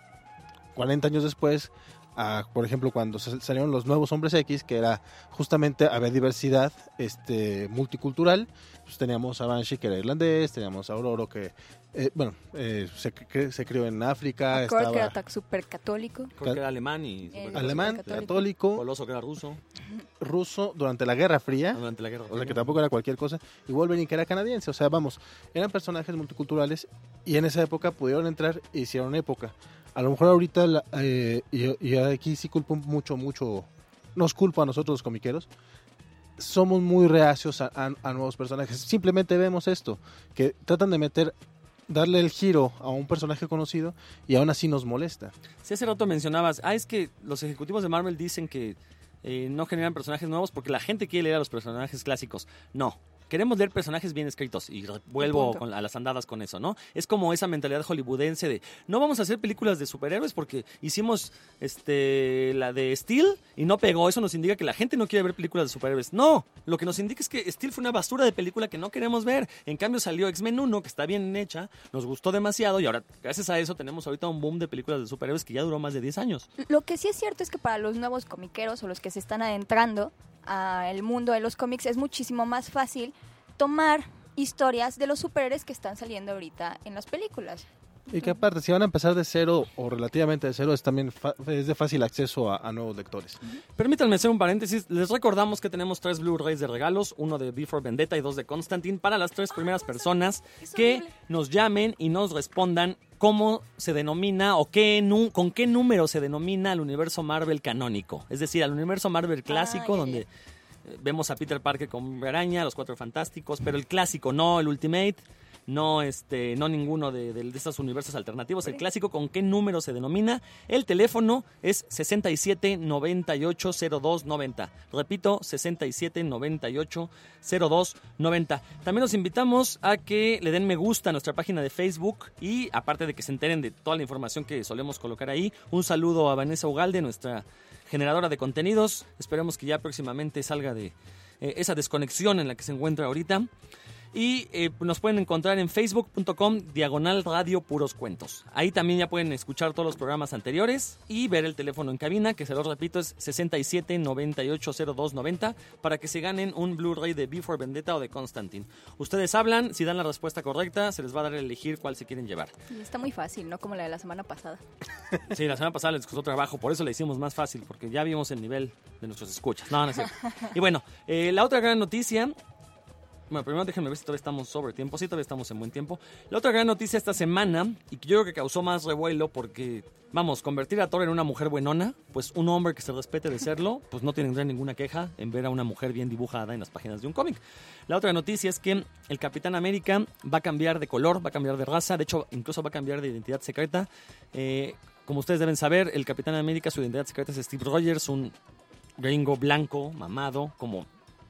[SPEAKER 3] cuarenta años después, a, por ejemplo, cuando se- salieron los nuevos Hombres X, que era justamente haber diversidad este, multicultural. Pues teníamos a Banshee, que era irlandés, teníamos a Aurora, que, eh, bueno, eh, se, cre- se crió en África,
[SPEAKER 5] Kurt, que era
[SPEAKER 3] estaba
[SPEAKER 5] tan súper católico.
[SPEAKER 2] Creo que era alemán y
[SPEAKER 5] El-
[SPEAKER 2] super-
[SPEAKER 3] alemán,
[SPEAKER 5] católico.
[SPEAKER 3] católico,
[SPEAKER 2] Coloso, que era ruso,
[SPEAKER 3] ruso, durante la Guerra Fría.
[SPEAKER 2] durante la guerra.
[SPEAKER 3] O sea, que tampoco era cualquier cosa. Y Wolverine, que era canadiense. O sea, vamos, eran personajes multiculturales y en esa época pudieron entrar e hicieron época. A lo mejor ahorita, la- eh, y, y aquí sí culpo mucho, mucho, nos culpo a nosotros los comiqueros. Somos muy reacios a, a- a nuevos personajes. Simplemente vemos esto, que tratan de meter, darle el giro a un personaje conocido y aún así nos molesta.
[SPEAKER 2] Si hace rato mencionabas, ah, es que los ejecutivos de Marvel dicen que eh, no generan personajes nuevos porque la gente quiere leer a los personajes clásicos. No, queremos leer personajes bien escritos y re- vuelvo
[SPEAKER 5] Punto.
[SPEAKER 2] con, a las andadas con eso, ¿no? Es como esa mentalidad hollywoodense de no vamos a hacer películas de superhéroes porque hicimos este la de Steel y no pegó. Eso nos indica que la gente no quiere ver películas de superhéroes. No, lo que nos indica es que Steel fue una basura de película que no queremos ver. En cambio salió X-Men uno, que está bien hecha, nos gustó demasiado y ahora gracias a eso tenemos ahorita un boom de películas de superhéroes que ya duró más de diez años.
[SPEAKER 5] Lo que sí es cierto es que para los nuevos comiqueros o los que se están adentrando al mundo de los cómics es muchísimo más fácil tomar historias de los superhéroes que están saliendo ahorita en las películas.
[SPEAKER 3] Y que aparte, si van a empezar de cero o relativamente de cero, es también fa- es de fácil acceso a, a nuevos lectores.
[SPEAKER 2] Permítanme hacer un paréntesis. Les recordamos que tenemos tres Blu-rays de regalos, uno de V for Vendetta y dos de Constantine, para las tres primeras personas
[SPEAKER 5] es
[SPEAKER 2] que
[SPEAKER 5] horrible.
[SPEAKER 2] nos llamen y nos respondan cómo se denomina o qué nu- con qué número se denomina al universo Marvel canónico. Es decir, al universo Marvel clásico,
[SPEAKER 5] Ah, ya,
[SPEAKER 2] donde eh, vemos a Peter Parker con Hombre Araña, los Cuatro Fantásticos, pero el clásico, no el Ultimate. no este, no ninguno de, de, de estos universos alternativos. El clásico, ¿con qué número se denomina? El teléfono es sesenta y siete noventa y ocho cero dos noventa. Repito, sesenta y siete noventa y ocho cero dos noventa. También los invitamos a que le den me gusta a nuestra página de Facebook y aparte de que se enteren de toda la información que solemos colocar ahí, un saludo a Vanessa Ugalde, nuestra generadora de contenidos. Esperemos que ya próximamente salga de eh, esa desconexión en la que se encuentra ahorita. Y eh, nos pueden encontrar en facebook punto com diagonal radio puros cuentos. Ahí también ya pueden escuchar todos los programas anteriores y ver el teléfono en cabina, que se los repito es sesenta y siete noventa y ocho cero dos noventa, para que se ganen un Blu-ray de V for Vendetta o de Constantine. Ustedes hablan, si dan la respuesta correcta se les va a dar a elegir cuál se quieren llevar.
[SPEAKER 5] Y está muy fácil, ¿no? Como la de la semana pasada.
[SPEAKER 2] Sí, la semana pasada les costó trabajo, por eso la hicimos más fácil, porque ya vimos el nivel de nuestros escuchas. No, no es cierto. Y bueno, eh, la otra gran noticia... Bueno, primero déjenme ver si todavía estamos sobre tiempo. Sí, todavía estamos en buen tiempo. La otra gran noticia esta semana, y que yo creo que causó más revuelo porque, vamos, convertir a Thor en una mujer buenona, pues un hombre que se respete de serlo, pues no tendrá ninguna queja en ver a una mujer bien dibujada en las páginas de un cómic. La otra noticia es que el Capitán América va a cambiar de color, va a cambiar de raza, de hecho, incluso va a cambiar de identidad secreta. Eh, como ustedes deben saber, el Capitán América, su identidad secreta es Steve Rogers, un gringo blanco, mamado, como...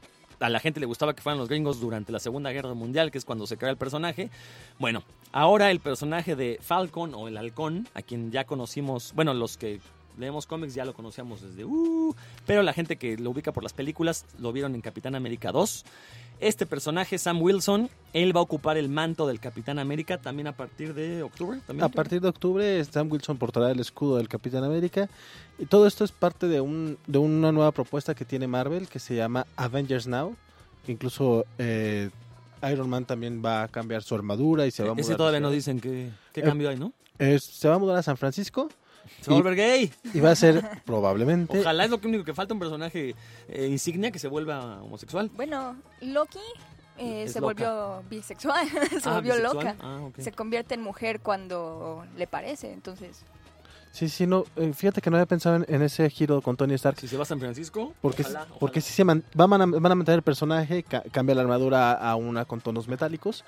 [SPEAKER 2] a la gente le gustaba que fueran los gringos durante la Segunda Guerra Mundial, que es cuando se crea el personaje. Bueno, ahora el personaje de Falcon o el Halcón, a quien ya conocimos, bueno, los que leemos cómics ya lo conocíamos desde... Uh, pero la gente que lo ubica por las películas lo vieron en Capitán América dos. Este personaje, Sam Wilson, él va a ocupar el manto del Capitán América también a partir de octubre. ¿También
[SPEAKER 3] a partir de octubre, Sam Wilson portará el escudo del Capitán América. Y todo esto es parte de, un, de una nueva propuesta que tiene Marvel, que se llama Avengers Now. Que incluso eh, Iron Man también va a cambiar su armadura y se va a mudar.
[SPEAKER 2] Ese todavía no dicen qué, qué cambio hay, ¿no?
[SPEAKER 3] Eh, se va a mudar a San Francisco.
[SPEAKER 2] Se va a volver gay.
[SPEAKER 3] Y va a ser probablemente...
[SPEAKER 2] Ojalá, es lo único que falta, un personaje eh, insignia que se vuelva homosexual.
[SPEAKER 5] Bueno, Loki eh, se
[SPEAKER 2] loca.
[SPEAKER 5] volvió bisexual, se
[SPEAKER 2] Ah,
[SPEAKER 5] volvió
[SPEAKER 2] bisexual.
[SPEAKER 5] loca.
[SPEAKER 2] Ah, ok.
[SPEAKER 5] Se convierte en mujer cuando le parece, entonces...
[SPEAKER 3] Sí, sí, no, eh, fíjate que no había pensado en, en ese giro con Tony Stark.
[SPEAKER 2] Si se va a San Francisco,
[SPEAKER 3] Porque,
[SPEAKER 2] ojalá, ojalá.
[SPEAKER 3] porque sí se man, van, a, van a mantener el personaje, ca- cambia la armadura a una con tonos metálicos,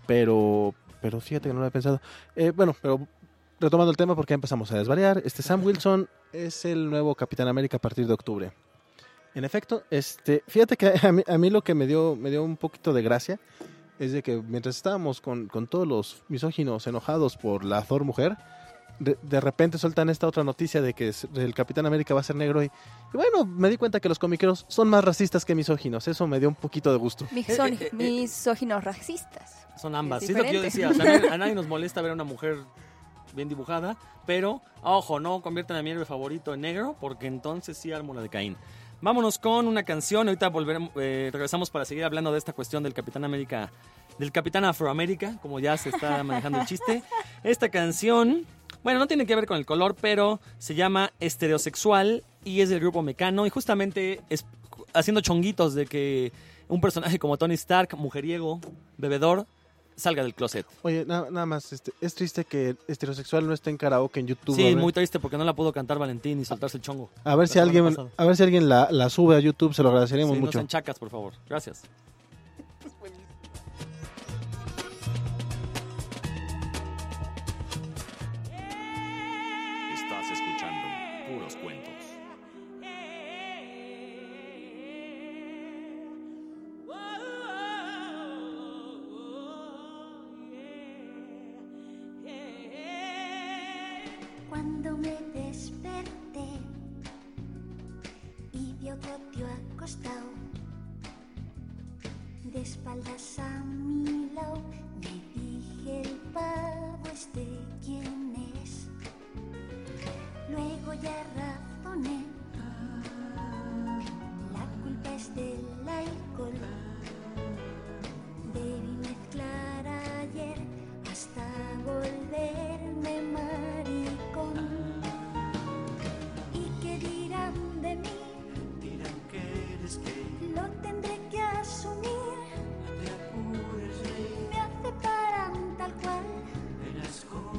[SPEAKER 3] pero pero fíjate que no lo había pensado. Eh, bueno, pero retomando el tema porque ya empezamos a desvariar, este Sam Wilson es el nuevo Capitán América a partir de octubre. En efecto, este, fíjate que a mí, a mí lo que me dio, me dio un poquito de gracia es de que mientras estábamos con, con todos los misóginos enojados por la Thor mujer, De, de repente sueltan esta otra noticia de que es- el Capitán América va a ser negro y, y bueno, me di cuenta que los comiqueros son más racistas que misóginos, eso me dio un poquito de gusto.
[SPEAKER 5] Misón-
[SPEAKER 2] Eh, eh, eh,
[SPEAKER 5] misóginos racistas.
[SPEAKER 2] Son ambas.
[SPEAKER 5] Es
[SPEAKER 2] Sí, es lo que yo
[SPEAKER 5] diferente.
[SPEAKER 2] decía. O sea, a, nadie, a nadie nos molesta ver a una mujer bien dibujada, pero, ojo, no conviertan a mi héroe favorito en negro, porque entonces sí armo la de Caín. Vámonos con una canción. Ahorita volveremos, eh, regresamos para seguir hablando de esta cuestión del Capitán América, del Capitán Afroamérica, como ya se está manejando el chiste. Esta canción, bueno, no tiene que ver con el color, pero se llama Estereosexual y es del grupo Mecano. Y justamente es haciendo chonguitos de que un personaje como Tony Stark, mujeriego, bebedor, salga del closet.
[SPEAKER 3] Oye, na- nada más, este, es triste que Estereosexual no esté en karaoke en YouTube.
[SPEAKER 2] Sí,
[SPEAKER 3] a ver,
[SPEAKER 2] muy triste porque no la pudo cantar Valentín y soltarse el chongo.
[SPEAKER 3] a ver si
[SPEAKER 2] la semana
[SPEAKER 3] alguien,
[SPEAKER 2] pasada.
[SPEAKER 3] a ver si alguien la, la sube a YouTube, se lo agradeceríamos
[SPEAKER 2] Sí, no
[SPEAKER 3] mucho.
[SPEAKER 2] sean chacas, por favor. Gracias.
[SPEAKER 7] Estás escuchando Puros Cuentos.
[SPEAKER 8] Cuando me desperté y vi otro tío acostado, de espaldas a mi lado, me dije el pavo este quién es. Luego ya razoné, la culpa es del alcohol. Debí mezclar ayer hasta volverme maricón. ¿Y qué dirán de mí?
[SPEAKER 6] Dirán que eres gay,
[SPEAKER 8] Lo tendré que asumir.
[SPEAKER 6] no te apures, rey,
[SPEAKER 8] Me aceptarán tal cual.
[SPEAKER 6] verás cómo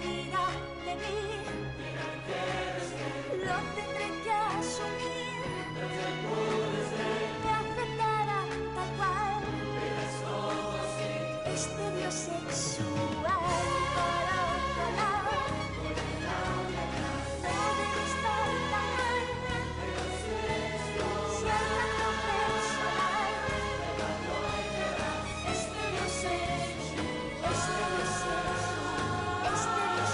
[SPEAKER 8] irá de mí. Lo tendré que asumir. Me aceptará tal cual. Este Dios sexual. Por otro lado, puede estar tan mal. Si hablando personal, este Dios sexual, este Dios sexual, este Dios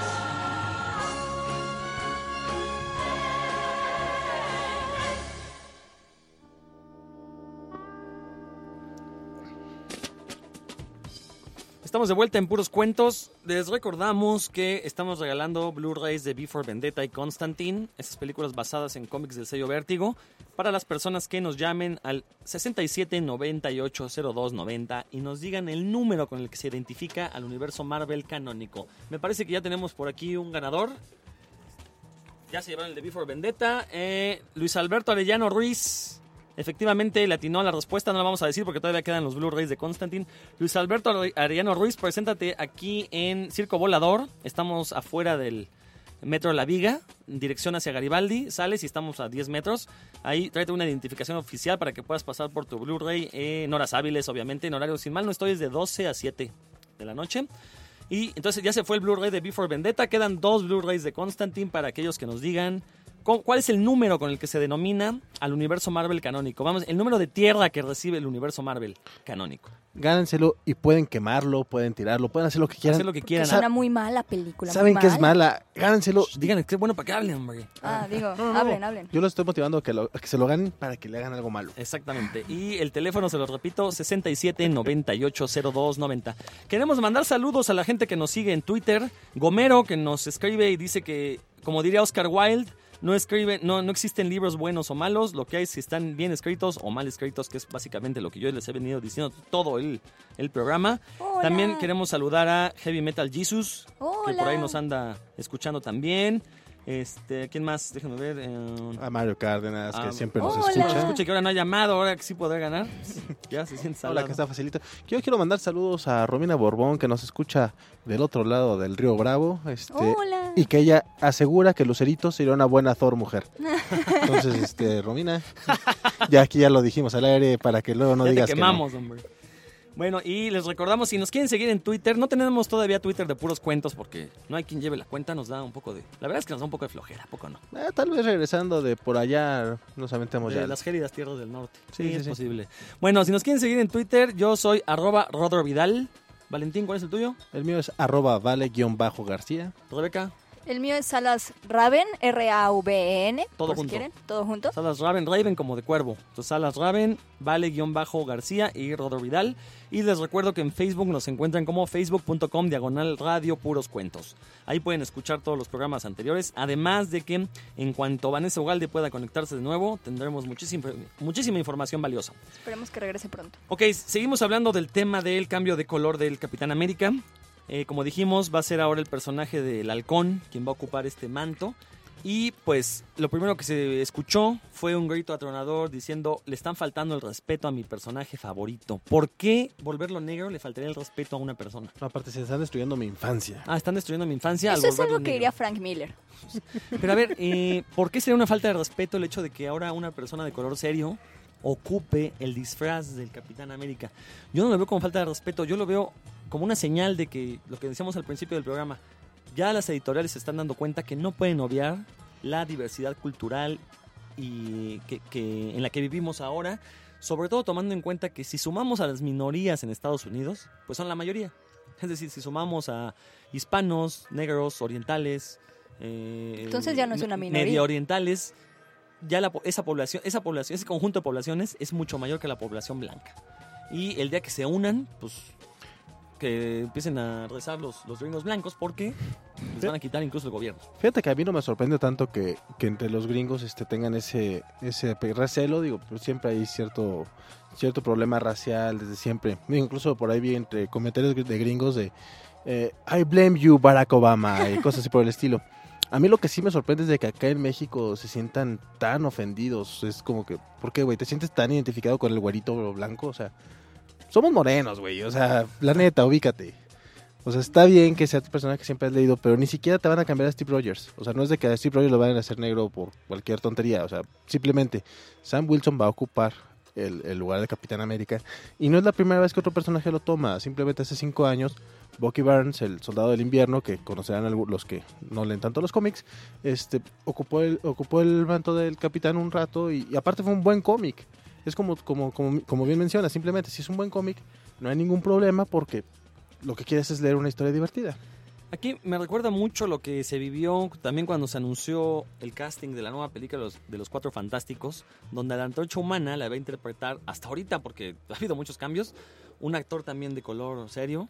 [SPEAKER 2] Estamos de vuelta en Puros Cuentos. Les recordamos que estamos regalando Blu-rays de V for Vendetta y Constantine, esas películas basadas en cómics del sello Vértigo, para las personas que nos llamen al sesenta y siete noventa y ocho cero dos noventa y nos digan el número con el que se identifica al universo Marvel canónico. Me parece que ya tenemos por aquí un ganador. Ya se llevaron el de V for Vendetta. Eh, Luis Alberto Arellano Ruiz. Efectivamente, le atinó a la respuesta, no la vamos a decir porque todavía quedan los Blu-rays de Constantine. Luis Alberto Arellano Ruiz, preséntate aquí en Circo Volador. Estamos afuera del Metro La Viga, en dirección hacia Garibaldi. Sales y estamos a diez metros. Ahí tráete una identificación oficial para que puedas pasar por tu Blu-ray eh, en horas hábiles, obviamente. En horario, sin mal no estoy, es de doce a siete de la noche. Y entonces ya se fue el Blu-ray de V for Vendetta. Quedan dos Blu-rays de Constantine para aquellos que nos digan cuál es el número con el que se denomina al universo Marvel canónico. Vamos, el número de tierra que recibe el universo Marvel canónico.
[SPEAKER 3] Gánenselo y pueden quemarlo, pueden tirarlo, pueden hacer lo que quieran.
[SPEAKER 2] Hacer lo que quieran.
[SPEAKER 5] Es una muy mala película.
[SPEAKER 3] Saben
[SPEAKER 5] muy
[SPEAKER 3] que es
[SPEAKER 5] mala.
[SPEAKER 3] mala, gánenselo.
[SPEAKER 2] Díganle que es bueno para que hablen, hombre.
[SPEAKER 5] Ah, digo,
[SPEAKER 3] No, no,
[SPEAKER 5] hablen, hablen.
[SPEAKER 3] Yo los estoy motivando a que, lo- a que se lo ganen para que le hagan algo malo.
[SPEAKER 2] Exactamente. Y el teléfono, se los repito, sesenta y siete noventa y ocho cero dos noventa. Queremos mandar saludos a la gente que nos sigue en Twitter. Gomero, que nos escribe y dice que, como diría Oscar Wilde, no escribe, no, no existen libros buenos o malos, lo que hay es si están bien escritos o mal escritos, que es básicamente lo que yo les he venido diciendo todo el, el programa.
[SPEAKER 5] Hola.
[SPEAKER 2] También queremos saludar a Heavy Metal Jesus, que
[SPEAKER 5] Hola.
[SPEAKER 2] por ahí nos anda escuchando también. Este, ¿quién más? Déjenme ver. eh,
[SPEAKER 3] A Mario Cárdenas,
[SPEAKER 2] Ah,
[SPEAKER 3] que siempre nos
[SPEAKER 5] hola.
[SPEAKER 3] escucha.
[SPEAKER 2] Escuche que ahora no ha llamado, ahora que sí podrá ganar. Ya se siente salado.
[SPEAKER 3] Hola, que está facilito. Yo quiero mandar saludos a Romina Borbón, que nos escucha del otro lado del río Bravo. Este,
[SPEAKER 5] Hola.
[SPEAKER 3] Y que ella asegura que Lucerito sería una buena Thor mujer. Entonces, este, Romina, ya aquí ya lo dijimos al aire para que luego no
[SPEAKER 2] ya
[SPEAKER 3] digas
[SPEAKER 2] te
[SPEAKER 3] que no.
[SPEAKER 2] quemamos, hombre. Bueno, y les recordamos, si nos quieren seguir en Twitter, no tenemos todavía Twitter de Puros Cuentos porque no hay quien lleve la cuenta, nos da un poco de... La verdad es que nos da un poco de flojera, ¿a poco no?
[SPEAKER 3] Eh, tal vez regresando de por allá nos aventemos
[SPEAKER 2] De
[SPEAKER 3] ya.
[SPEAKER 2] las gélidas tierras del norte.
[SPEAKER 3] Sí, sí,
[SPEAKER 2] es
[SPEAKER 3] sí.
[SPEAKER 2] posible. Bueno, si nos quieren seguir en Twitter, yo soy arroba Rodro Vidal. Valentín, ¿cuál es el tuyo?
[SPEAKER 3] El mío es arroba vale-garcía.
[SPEAKER 2] Rebeca,
[SPEAKER 5] El mío es Salas Raven, R A V E N,
[SPEAKER 2] Todo
[SPEAKER 5] por
[SPEAKER 2] junto.
[SPEAKER 5] si quieren, todo junto.
[SPEAKER 2] Salas Raven, Raven como de cuervo. Entonces, Salas Raven, Vale-García y Rodro Vidal. Y les recuerdo que en Facebook nos encuentran como facebook.com diagonal radio puros cuentos. Ahí pueden escuchar todos los programas anteriores. Además de que en cuanto Vanessa Ugalde pueda conectarse de nuevo, tendremos muchísima, muchísima información valiosa.
[SPEAKER 5] Esperemos que regrese pronto.
[SPEAKER 2] Ok, seguimos hablando del tema del cambio de color del Capitán América. Eh, como dijimos, va a ser ahora el personaje del Halcón quien va a ocupar este manto. Y pues lo primero que se escuchó fue un grito atronador diciendo: le están faltando el respeto a mi personaje favorito. ¿Por qué volverlo negro le faltaría el respeto a una persona?
[SPEAKER 3] No, aparte se están destruyendo mi infancia.
[SPEAKER 2] Ah, están destruyendo mi infancia al
[SPEAKER 5] Eso es
[SPEAKER 2] volverlo
[SPEAKER 5] algo que
[SPEAKER 2] negro.
[SPEAKER 5] diría Frank Miller.
[SPEAKER 2] Pero a ver, eh, ¿por qué sería una falta de respeto el hecho de que ahora una persona de color serio ocupe el disfraz del Capitán América? Yo no lo veo como falta de respeto, yo lo veo como una señal de que, lo que decíamos al principio del programa, ya las editoriales se están dando cuenta que no pueden obviar la diversidad cultural y que, que en la que vivimos ahora, sobre todo tomando en cuenta que si sumamos a las minorías en Estados Unidos, pues son la mayoría. Es decir, si sumamos a hispanos, negros, orientales, eh,
[SPEAKER 5] Entonces ya no es una minoría.
[SPEAKER 2] medio orientales, ya la, po- esa población, esa población, ese conjunto de poblaciones es mucho mayor que la población blanca. Y el día que se unan, pues que empiecen a rezar los, los gringos blancos porque les van a quitar incluso el gobierno.
[SPEAKER 3] Fíjate que a mí no me sorprende tanto que, que entre los gringos este, tengan ese, ese recelo. Digo, pues siempre hay cierto, cierto problema racial desde siempre. Digo, incluso por ahí vi entre comentarios de gringos de eh, I blame you Barack Obama y cosas así por el estilo. A mí lo que sí me sorprende es de que acá en México se sientan tan ofendidos. Es como que, ¿por qué, güey? ¿Te sientes tan identificado con el güerito blanco? O sea, somos morenos, güey. O sea, la neta, ubícate. O sea, está bien que sea tu personaje que siempre has leído, pero ni siquiera te van a cambiar a Steve Rogers. O sea, no es de que a Steve Rogers lo vayan a hacer negro por cualquier tontería. O sea, simplemente Sam Wilson va a ocupar el, el lugar de Capitán América. Y no es la primera vez que otro personaje lo toma. Simplemente hace cinco años, Bucky Barnes, el soldado del invierno, que conocerán algu- los que no leen tanto los cómics, este, ocupó el, ocupó el manto del Capitán un rato y, y aparte fue un buen cómic. Es como, como, como, como bien menciona, simplemente si es un buen cómic, no hay ningún problema porque lo que quieres es leer una historia divertida.
[SPEAKER 2] Aquí me recuerda mucho lo que se vivió también cuando se anunció el casting de la nueva película de los, de los Cuatro Fantásticos, donde a la Antorcha Humana la va a interpretar hasta ahorita, porque ha habido muchos cambios, un actor también de color serio.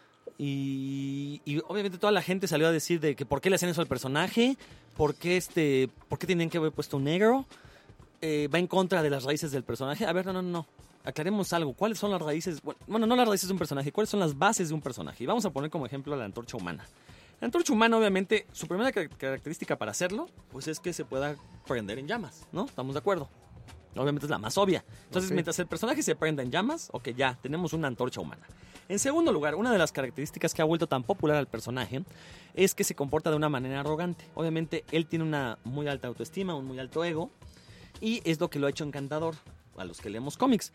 [SPEAKER 2] Y, y obviamente toda la gente salió a decir de que por qué le hacen eso al personaje, por qué, este, por qué tienen que haber puesto un negro, eh, va en contra de las raíces del personaje. A ver, no, no, no. Aclaremos algo. ¿Cuáles son las raíces? Bueno, no las raíces de un personaje. ¿Cuáles son las bases de un personaje? Y vamos a poner como ejemplo a la Antorcha Humana. La Antorcha Humana, obviamente, su primera car- característica para hacerlo, pues es que se pueda prender en llamas, ¿no? ¿Estamos de acuerdo? Obviamente es la más obvia. Entonces,
[SPEAKER 3] Ok.
[SPEAKER 2] mientras el personaje se prenda en llamas, ok, ya, tenemos una Antorcha Humana. En segundo lugar, una de las características que ha vuelto tan popular al personaje es que se comporta de una manera arrogante. Obviamente, él tiene una muy alta autoestima, un muy alto ego, y es lo que lo ha hecho encantador a los que leemos cómics.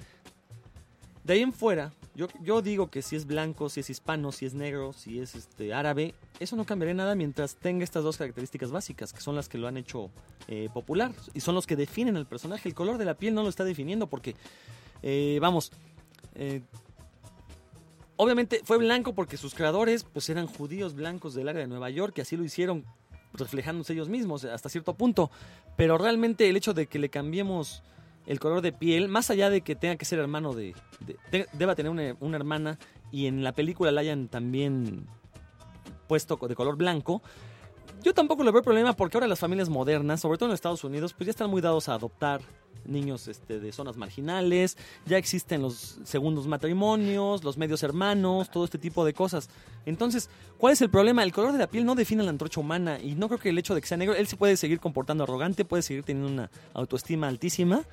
[SPEAKER 2] De ahí en fuera, yo, yo digo que si es blanco, si es hispano, si es negro, si es este árabe, eso no cambiaría nada mientras tenga estas dos características básicas, que son las que lo han hecho eh, popular, y son los que definen al personaje. El color de la piel no lo está definiendo porque, eh, vamos, eh, obviamente fue blanco porque sus creadores pues eran judíos blancos del área de Nueva York, y así lo hicieron reflejándose ellos mismos hasta cierto punto, pero realmente el hecho de que le cambiemos el color de piel, más allá de que tenga que ser hermano de... de- de- deba tener una, una hermana y en la película la hayan también puesto de color blanco, yo tampoco le veo problema porque ahora las familias modernas, sobre todo en Estados Unidos, pues ya están muy dados a adoptar niños este, de zonas marginales, ya existen los segundos matrimonios, los medios hermanos, todo este tipo de cosas. Entonces, ¿cuál es el problema? El color de la piel no define a la Antorcha Humana y no creo que el hecho de que sea negro, él se puede seguir comportando arrogante, puede seguir teniendo una autoestima altísima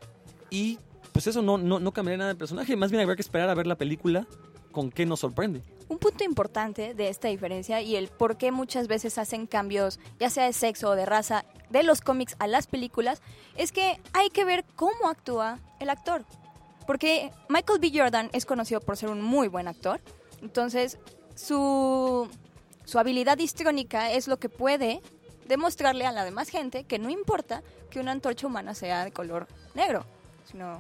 [SPEAKER 2] y pues eso no, no, no cambiaría nada del personaje, más bien habría que esperar a ver la película con qué nos sorprende.
[SPEAKER 5] Un punto importante de esta diferencia y el por qué muchas veces hacen cambios, ya sea de sexo o de raza, de los cómics a las películas, es que hay que ver cómo actúa el actor. Porque Michael B. Jordan es conocido por ser un muy buen actor, entonces su, su habilidad histriónica es lo que puede demostrarle a la demás gente que no importa que una Antorcha Humana sea de color negro, sino...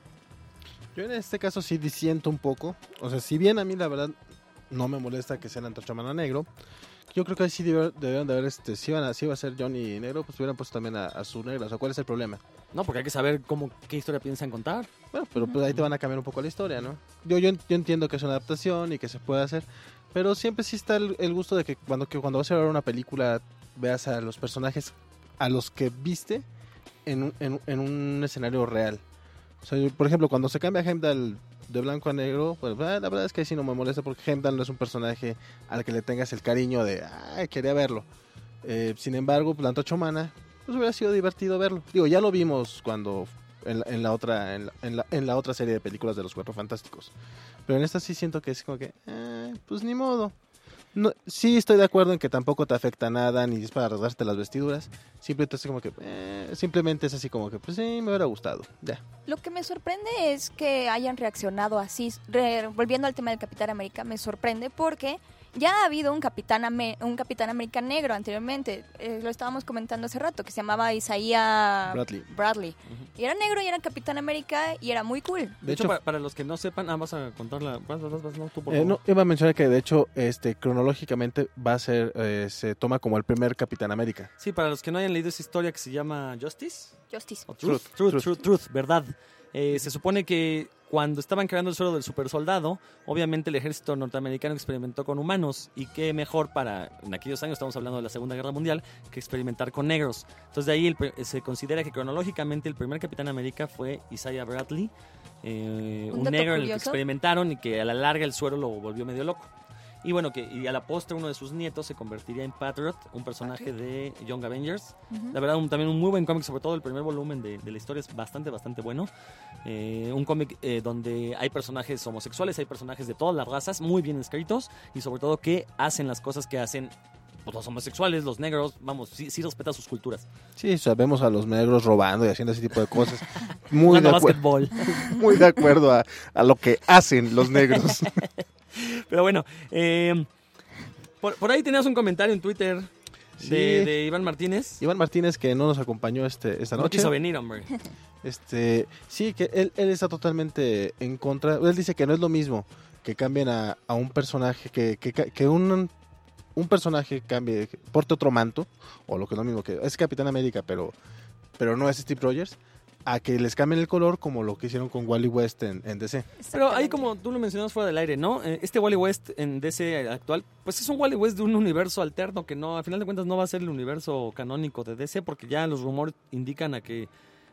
[SPEAKER 3] Yo en este caso sí disiento un poco. O sea, si bien a mí la verdad no me molesta que sea la Antorcha Humana negro, yo creo que ahí sí debieron, debieron de haber, este, si, iban a, si iba a ser Johnny negro, pues hubieran puesto también a, a su negra. O sea, ¿cuál es el problema?
[SPEAKER 2] No, porque hay que saber cómo, qué historia piensan contar.
[SPEAKER 3] Bueno, pero pues ahí te van a cambiar un poco la historia, ¿no? Yo, yo, yo entiendo que es una adaptación y que se puede hacer, pero siempre sí está el, el gusto de que cuando, que cuando vas a ver una película veas a los personajes a los que viste en un, en, en un escenario real. O sea, yo, por ejemplo, cuando se cambia Heimdall de blanco a negro, pues ah, la verdad es que ahí sí no me molesta porque Heimdall no es un personaje al que le tengas el cariño de, ay, quería verlo. Eh, sin embargo, pues, la Antorcha Humana, pues hubiera sido divertido verlo. Digo, ya lo vimos cuando en la, en la otra en la, en, la, en la otra serie de películas de los Cuatro Fantásticos. Pero en esta sí siento que es como que, eh, pues ni modo. No, sí estoy de acuerdo en que tampoco te afecta nada, ni es para rasgarte las vestiduras. Simplemente es como que, eh, simplemente es así como que, pues sí, me hubiera gustado. Ya.
[SPEAKER 5] Lo que me sorprende es que hayan reaccionado así. Re- volviendo al tema del Capitán América, me sorprende porque ya ha habido un Capitán, Ame- un Capitán América negro anteriormente. Eh, lo estábamos comentando hace rato, que se llamaba Isaiah
[SPEAKER 3] Bradley.
[SPEAKER 5] Bradley. Y era negro y era Capitán América y era muy cool.
[SPEAKER 2] De,
[SPEAKER 3] De
[SPEAKER 2] hecho,
[SPEAKER 3] hecho-
[SPEAKER 2] para, para los que no sepan, ah, vas a contar la... Vas, vas, vas, no, tú por
[SPEAKER 3] Eh,
[SPEAKER 2] favor.
[SPEAKER 3] no, iba a mencionar que de hecho, este, cronológicamente va a ser, eh, se toma como el primer Capitán América.
[SPEAKER 2] Sí, para los que no hayan leído esa historia que se llama Justice,
[SPEAKER 5] Justice.
[SPEAKER 2] o Truth,
[SPEAKER 3] Truth,
[SPEAKER 2] Truth,
[SPEAKER 3] Truth.
[SPEAKER 2] Truth, Truth, verdad. Eh, se supone que cuando estaban creando el suero del supersoldado, obviamente el ejército norteamericano experimentó con humanos, y qué mejor para, en aquellos años, estamos hablando de la Segunda Guerra Mundial, que experimentar con negros. Entonces de ahí el pr- se considera que cronológicamente el primer Capitán América fue Isaiah Bradley, eh,
[SPEAKER 5] Un
[SPEAKER 2] un
[SPEAKER 5] dato
[SPEAKER 2] negro en el que
[SPEAKER 5] curioso.
[SPEAKER 2] experimentaron y que a la larga el suero lo volvió medio loco. Y bueno, que y a la postre uno de sus nietos se convertiría en Patriot, un personaje de Young Avengers.
[SPEAKER 5] Ujú.
[SPEAKER 2] La verdad, un- también un muy buen cómic, sobre todo el primer volumen de, de la historia es bastante, bastante bueno. Eh, un cómic eh, donde hay personajes homosexuales, hay personajes de todas las razas, muy bien escritos, y sobre todo que hacen las cosas que hacen pues, los homosexuales, los negros, vamos, sí, sí respeta sus culturas.
[SPEAKER 3] Sí, sabemos a los negros robando y haciendo ese tipo de cosas. Muy
[SPEAKER 2] Jugando
[SPEAKER 3] de, acuer-
[SPEAKER 2] básquetbol.
[SPEAKER 3] muy de acuerdo a, a lo que hacen los negros.
[SPEAKER 2] Pero bueno, eh, por, por ahí tenías un comentario en Twitter
[SPEAKER 3] Sí.
[SPEAKER 2] de, de Iván Martínez.
[SPEAKER 3] Iván Martínez, que no nos acompañó este, esta
[SPEAKER 2] No
[SPEAKER 3] noche.
[SPEAKER 2] quiso venir, hombre.
[SPEAKER 3] Este, sí, que él, él está totalmente en contra. Él dice que no es lo mismo que cambien a, a un personaje, que, que, que un, un personaje cambie, que porte otro manto, o lo que es lo mismo, que es Capitán América, pero, pero no es Steve Rogers, a que les cambien el color como lo que hicieron con Wally West en, en D C.
[SPEAKER 2] Pero ahí
[SPEAKER 5] Exactamente.
[SPEAKER 2] como tú lo mencionas fuera del aire, ¿no? Eh, Este Wally West en D C actual, pues es un Wally West de un universo alterno que no, al final de cuentas no va a ser el universo canónico de D C porque ya los rumores indican a que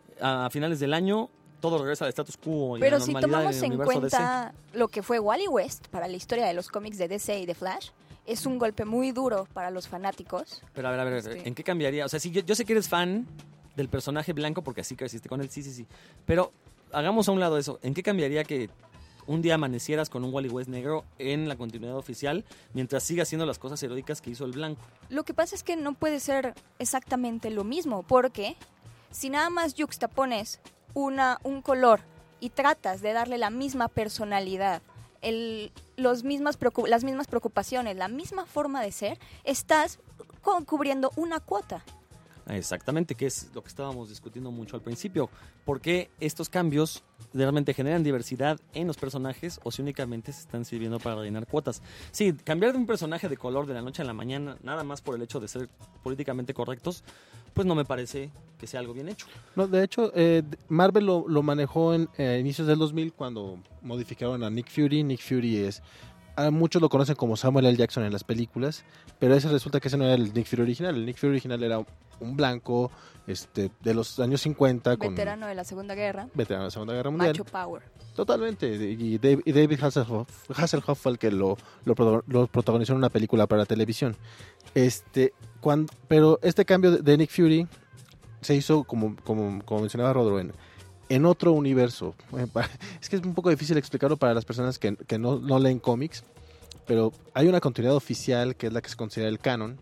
[SPEAKER 2] a finales del año todo regresa al status quo y a
[SPEAKER 5] Pero
[SPEAKER 2] la
[SPEAKER 5] si
[SPEAKER 2] normalidad
[SPEAKER 5] tomamos
[SPEAKER 2] en el
[SPEAKER 5] en
[SPEAKER 2] universo D C.
[SPEAKER 5] cuenta lo que fue Wally West para la historia de los cómics de D C y de Flash, es un golpe muy duro para los fanáticos.
[SPEAKER 2] Pero a ver, a ver,
[SPEAKER 5] Este-
[SPEAKER 2] ¿en qué cambiaría? O sea, si yo, yo sé que eres fan del personaje blanco porque así creciste con él, sí, sí, sí. Pero hagamos a un lado eso. ¿En qué cambiaría que un día amanecieras con un Wally West negro en la continuidad oficial mientras siga haciendo las cosas heroicas que hizo el blanco?
[SPEAKER 5] Lo que pasa es que no puede ser exactamente lo mismo, porque si nada más yuxtapones una, un color y tratas de darle la misma personalidad, el, los mismas preocu- las mismas preocupaciones, la misma forma de ser, estás co- cubriendo una cuota.
[SPEAKER 2] Exactamente, que es lo que estábamos discutiendo mucho al principio. ¿Por qué estos cambios realmente generan diversidad en los personajes o si únicamente se están sirviendo para rellenar cuotas? Sí, cambiar de un personaje de color de la noche a la mañana, nada más por el hecho de ser políticamente correctos, pues no me parece que sea algo bien hecho.
[SPEAKER 3] No, de hecho, eh, Marvel lo, lo manejó en eh, inicios del dos mil cuando modificaron a Nick Fury. Nick Fury es... A muchos lo conocen como Samuel L. Jackson en las películas, pero ese resulta que ese no era el Nick Fury original. El Nick Fury original era un blanco este, de los años cincuenta, con
[SPEAKER 5] Veterano de la Segunda Guerra,
[SPEAKER 3] veterano de la Segunda Guerra Mundial.
[SPEAKER 5] macho power.
[SPEAKER 3] Totalmente. Y Dave- y David Hasselhoff, Hasselhoff fue el que lo, lo, protagon- lo protagonizó en una película para televisión. Este, cuando, pero este cambio de, de Nick Fury se hizo, como, como, como mencionaba Rodro, en, en otro universo. Eh, pa- Es que es un poco difícil explicarlo para las personas que, que no, no leen cómics, pero hay una continuidad oficial que es la que se considera el canon.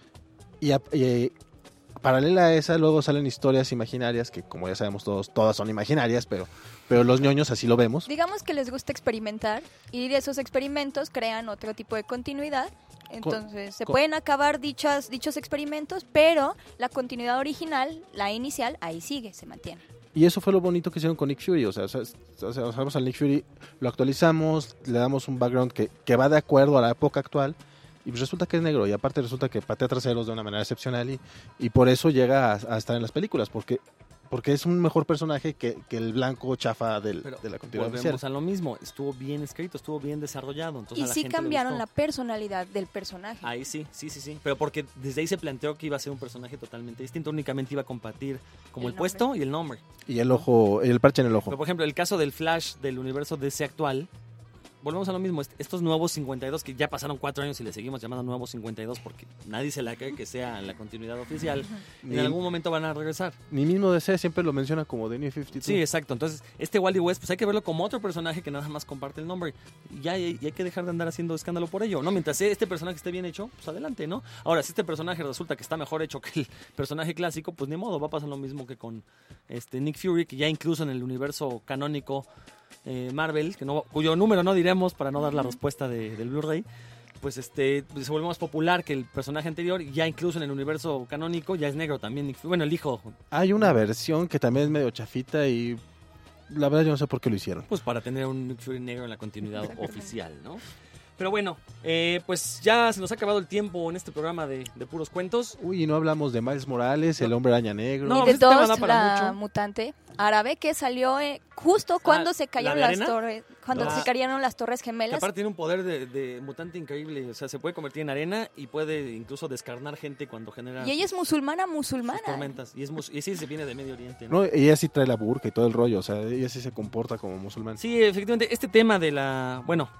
[SPEAKER 3] Y, a- y, eh, paralela a esa, luego salen historias imaginarias que, como ya sabemos todos, todas son imaginarias, pero, pero los ñoños así lo vemos.
[SPEAKER 5] Digamos que les gusta experimentar y de esos experimentos crean otro tipo de continuidad. Entonces se
[SPEAKER 3] con-
[SPEAKER 5] pueden acabar dichas, dichos experimentos, pero la continuidad original, la inicial, ahí sigue, se mantiene.
[SPEAKER 3] Y eso fue lo bonito que hicieron con Nick Fury. O sea, o sea, o sea, usamos al Nick Fury, lo actualizamos, le damos un background que, que va de acuerdo a la época actual. Y pues resulta que es negro. Y aparte resulta que patea traseros de una manera excepcional. Y, y por eso llega a, a estar en las películas. Porque, porque es un mejor personaje que, que el blanco chafa del,
[SPEAKER 2] Pero
[SPEAKER 3] de la continuidad
[SPEAKER 2] volvemos
[SPEAKER 3] oficial.
[SPEAKER 2] a lo mismo. Estuvo bien escrito, estuvo bien desarrollado. Entonces
[SPEAKER 5] Y
[SPEAKER 2] a la
[SPEAKER 5] sí
[SPEAKER 2] gente le
[SPEAKER 5] cambiaron
[SPEAKER 2] gustó.
[SPEAKER 5] la personalidad del personaje.
[SPEAKER 2] Ahí sí, sí, sí, sí. Pero porque desde ahí se planteó que iba a ser un personaje totalmente distinto. Únicamente iba a compartir como
[SPEAKER 5] El
[SPEAKER 2] el, puesto y el nombre.
[SPEAKER 3] Y el ojo, el parche en el ojo.
[SPEAKER 2] Pero, por ejemplo, el caso del Flash del universo D C actual, volvemos a lo mismo. Est- Estos nuevos cincuenta y dos, que ya pasaron cuatro años y le seguimos llamando nuevos cincuenta y dos porque nadie se la cree que sea la continuidad oficial, en
[SPEAKER 3] Ni-
[SPEAKER 2] algún momento van a regresar.
[SPEAKER 3] Ni mismo D C siempre lo menciona como The New cincuenta y dos.
[SPEAKER 2] Sí, exacto. Entonces, este Wally West, pues hay que verlo como otro personaje que nada más comparte el nombre. Y ya y hay que dejar de andar haciendo escándalo por ello, ¿no? Mientras este personaje esté bien hecho, pues adelante, ¿no? Ahora, si este personaje resulta que está mejor hecho que el personaje clásico, pues ni modo, va a pasar lo mismo que con este Nick Fury, que ya incluso en el universo canónico eh, Marvel, que no, cuyo número no diremos para no dar la respuesta de- del Blu-ray, pues este pues se vuelve más popular que el personaje anterior, y ya incluso en el universo canónico ya es negro también Nick Fury. Bueno, el hijo,
[SPEAKER 3] Hay una versión que también es medio chafita y la verdad yo no sé por qué lo hicieron.
[SPEAKER 2] pues para tener un Nick Fury negro en la continuidad oficial, ¿no? Pero bueno, eh, pues ya se nos ha acabado el tiempo en este programa de, de puros cuentos.
[SPEAKER 3] Uy, y no hablamos de Miles Morales, el hombre araña negro.
[SPEAKER 2] No,
[SPEAKER 5] y
[SPEAKER 2] pues
[SPEAKER 5] de
[SPEAKER 2] este tema
[SPEAKER 5] dos,
[SPEAKER 2] da para
[SPEAKER 5] la
[SPEAKER 2] mucho.
[SPEAKER 5] mutante árabe que salió eh, justo cuando se
[SPEAKER 2] ¿la
[SPEAKER 5] cayeron
[SPEAKER 2] de
[SPEAKER 5] las
[SPEAKER 2] arena?
[SPEAKER 5] torres, cuando
[SPEAKER 2] No.
[SPEAKER 5] se cayeron las torres
[SPEAKER 2] Que
[SPEAKER 5] gemelas.
[SPEAKER 2] aparte tiene un poder de, de mutante increíble, o sea, se puede convertir en arena y puede incluso descarnar gente cuando genera
[SPEAKER 5] Y ella es musulmana,
[SPEAKER 2] sus
[SPEAKER 5] musulmana.
[SPEAKER 2] tormentas. Y, es mus- y sí, se viene de Medio Oriente, ¿no?
[SPEAKER 3] No, ella sí trae la burka y todo el rollo, o sea, ella sí se comporta como musulmán.
[SPEAKER 2] Sí, efectivamente, este tema de la... Bueno,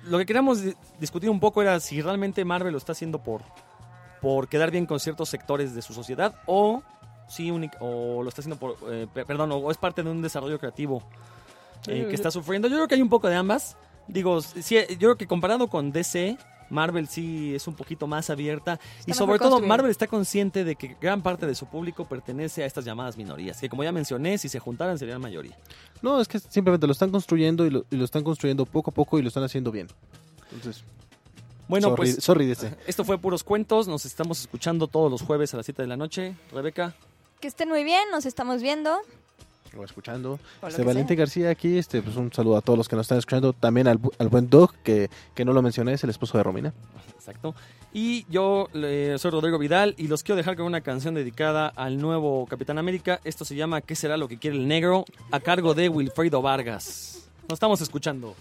[SPEAKER 2] lo que queríamos di- discutir un poco era si realmente Marvel lo está haciendo por, por quedar bien con ciertos sectores de su sociedad o si únic- o lo está haciendo por eh, per- perdón, o es parte de un desarrollo creativo eh, que está sufriendo. Yo creo que hay un poco de ambas. Digo, sí, yo creo que comparado con D C, Marvel sí es un poquito más abierta y
[SPEAKER 5] mejor
[SPEAKER 2] sobre todo
[SPEAKER 5] construido.
[SPEAKER 2] Marvel está consciente de que gran parte de su público pertenece a estas llamadas minorías, que como ya mencioné, si se juntaran serían mayoría.
[SPEAKER 3] No, es que simplemente lo están construyendo y lo, y lo están construyendo poco a poco y lo están haciendo bien. Entonces,
[SPEAKER 2] Bueno,
[SPEAKER 3] sorry,
[SPEAKER 2] pues
[SPEAKER 3] sorry D C.
[SPEAKER 2] esto fue Puros Cuentos, nos estamos escuchando todos los jueves a las siete de la noche. Rebeca,
[SPEAKER 5] Que estén muy bien, nos estamos viendo.
[SPEAKER 3] Lo escuchando.
[SPEAKER 5] O lo
[SPEAKER 3] Este
[SPEAKER 5] que
[SPEAKER 3] Valentín
[SPEAKER 5] sea.
[SPEAKER 3] García aquí, este, pues un saludo a todos los que nos están escuchando. También al, bu- al buen Doug, que, que no lo mencioné, es el esposo de Romina.
[SPEAKER 2] exacto. Y yo eh, soy Rodrigo Vidal y los quiero dejar con una canción dedicada al nuevo Capitán América. Esto se llama ¿Qué será lo que quiere el negro? A cargo de Wilfredo Vargas. Nos estamos escuchando.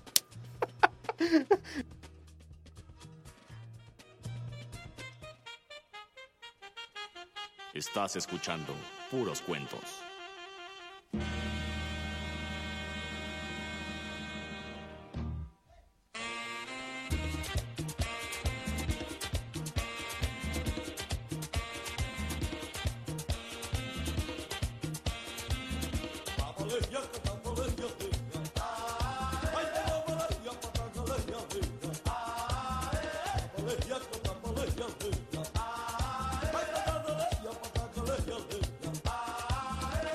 [SPEAKER 7] Estás escuchando Puros Cuentos.
[SPEAKER 6] Ay,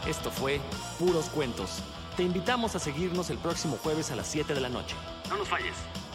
[SPEAKER 7] Esto fue Puros Cuentos. Te invitamos a seguirnos el próximo jueves a las siete de la noche. No nos falles.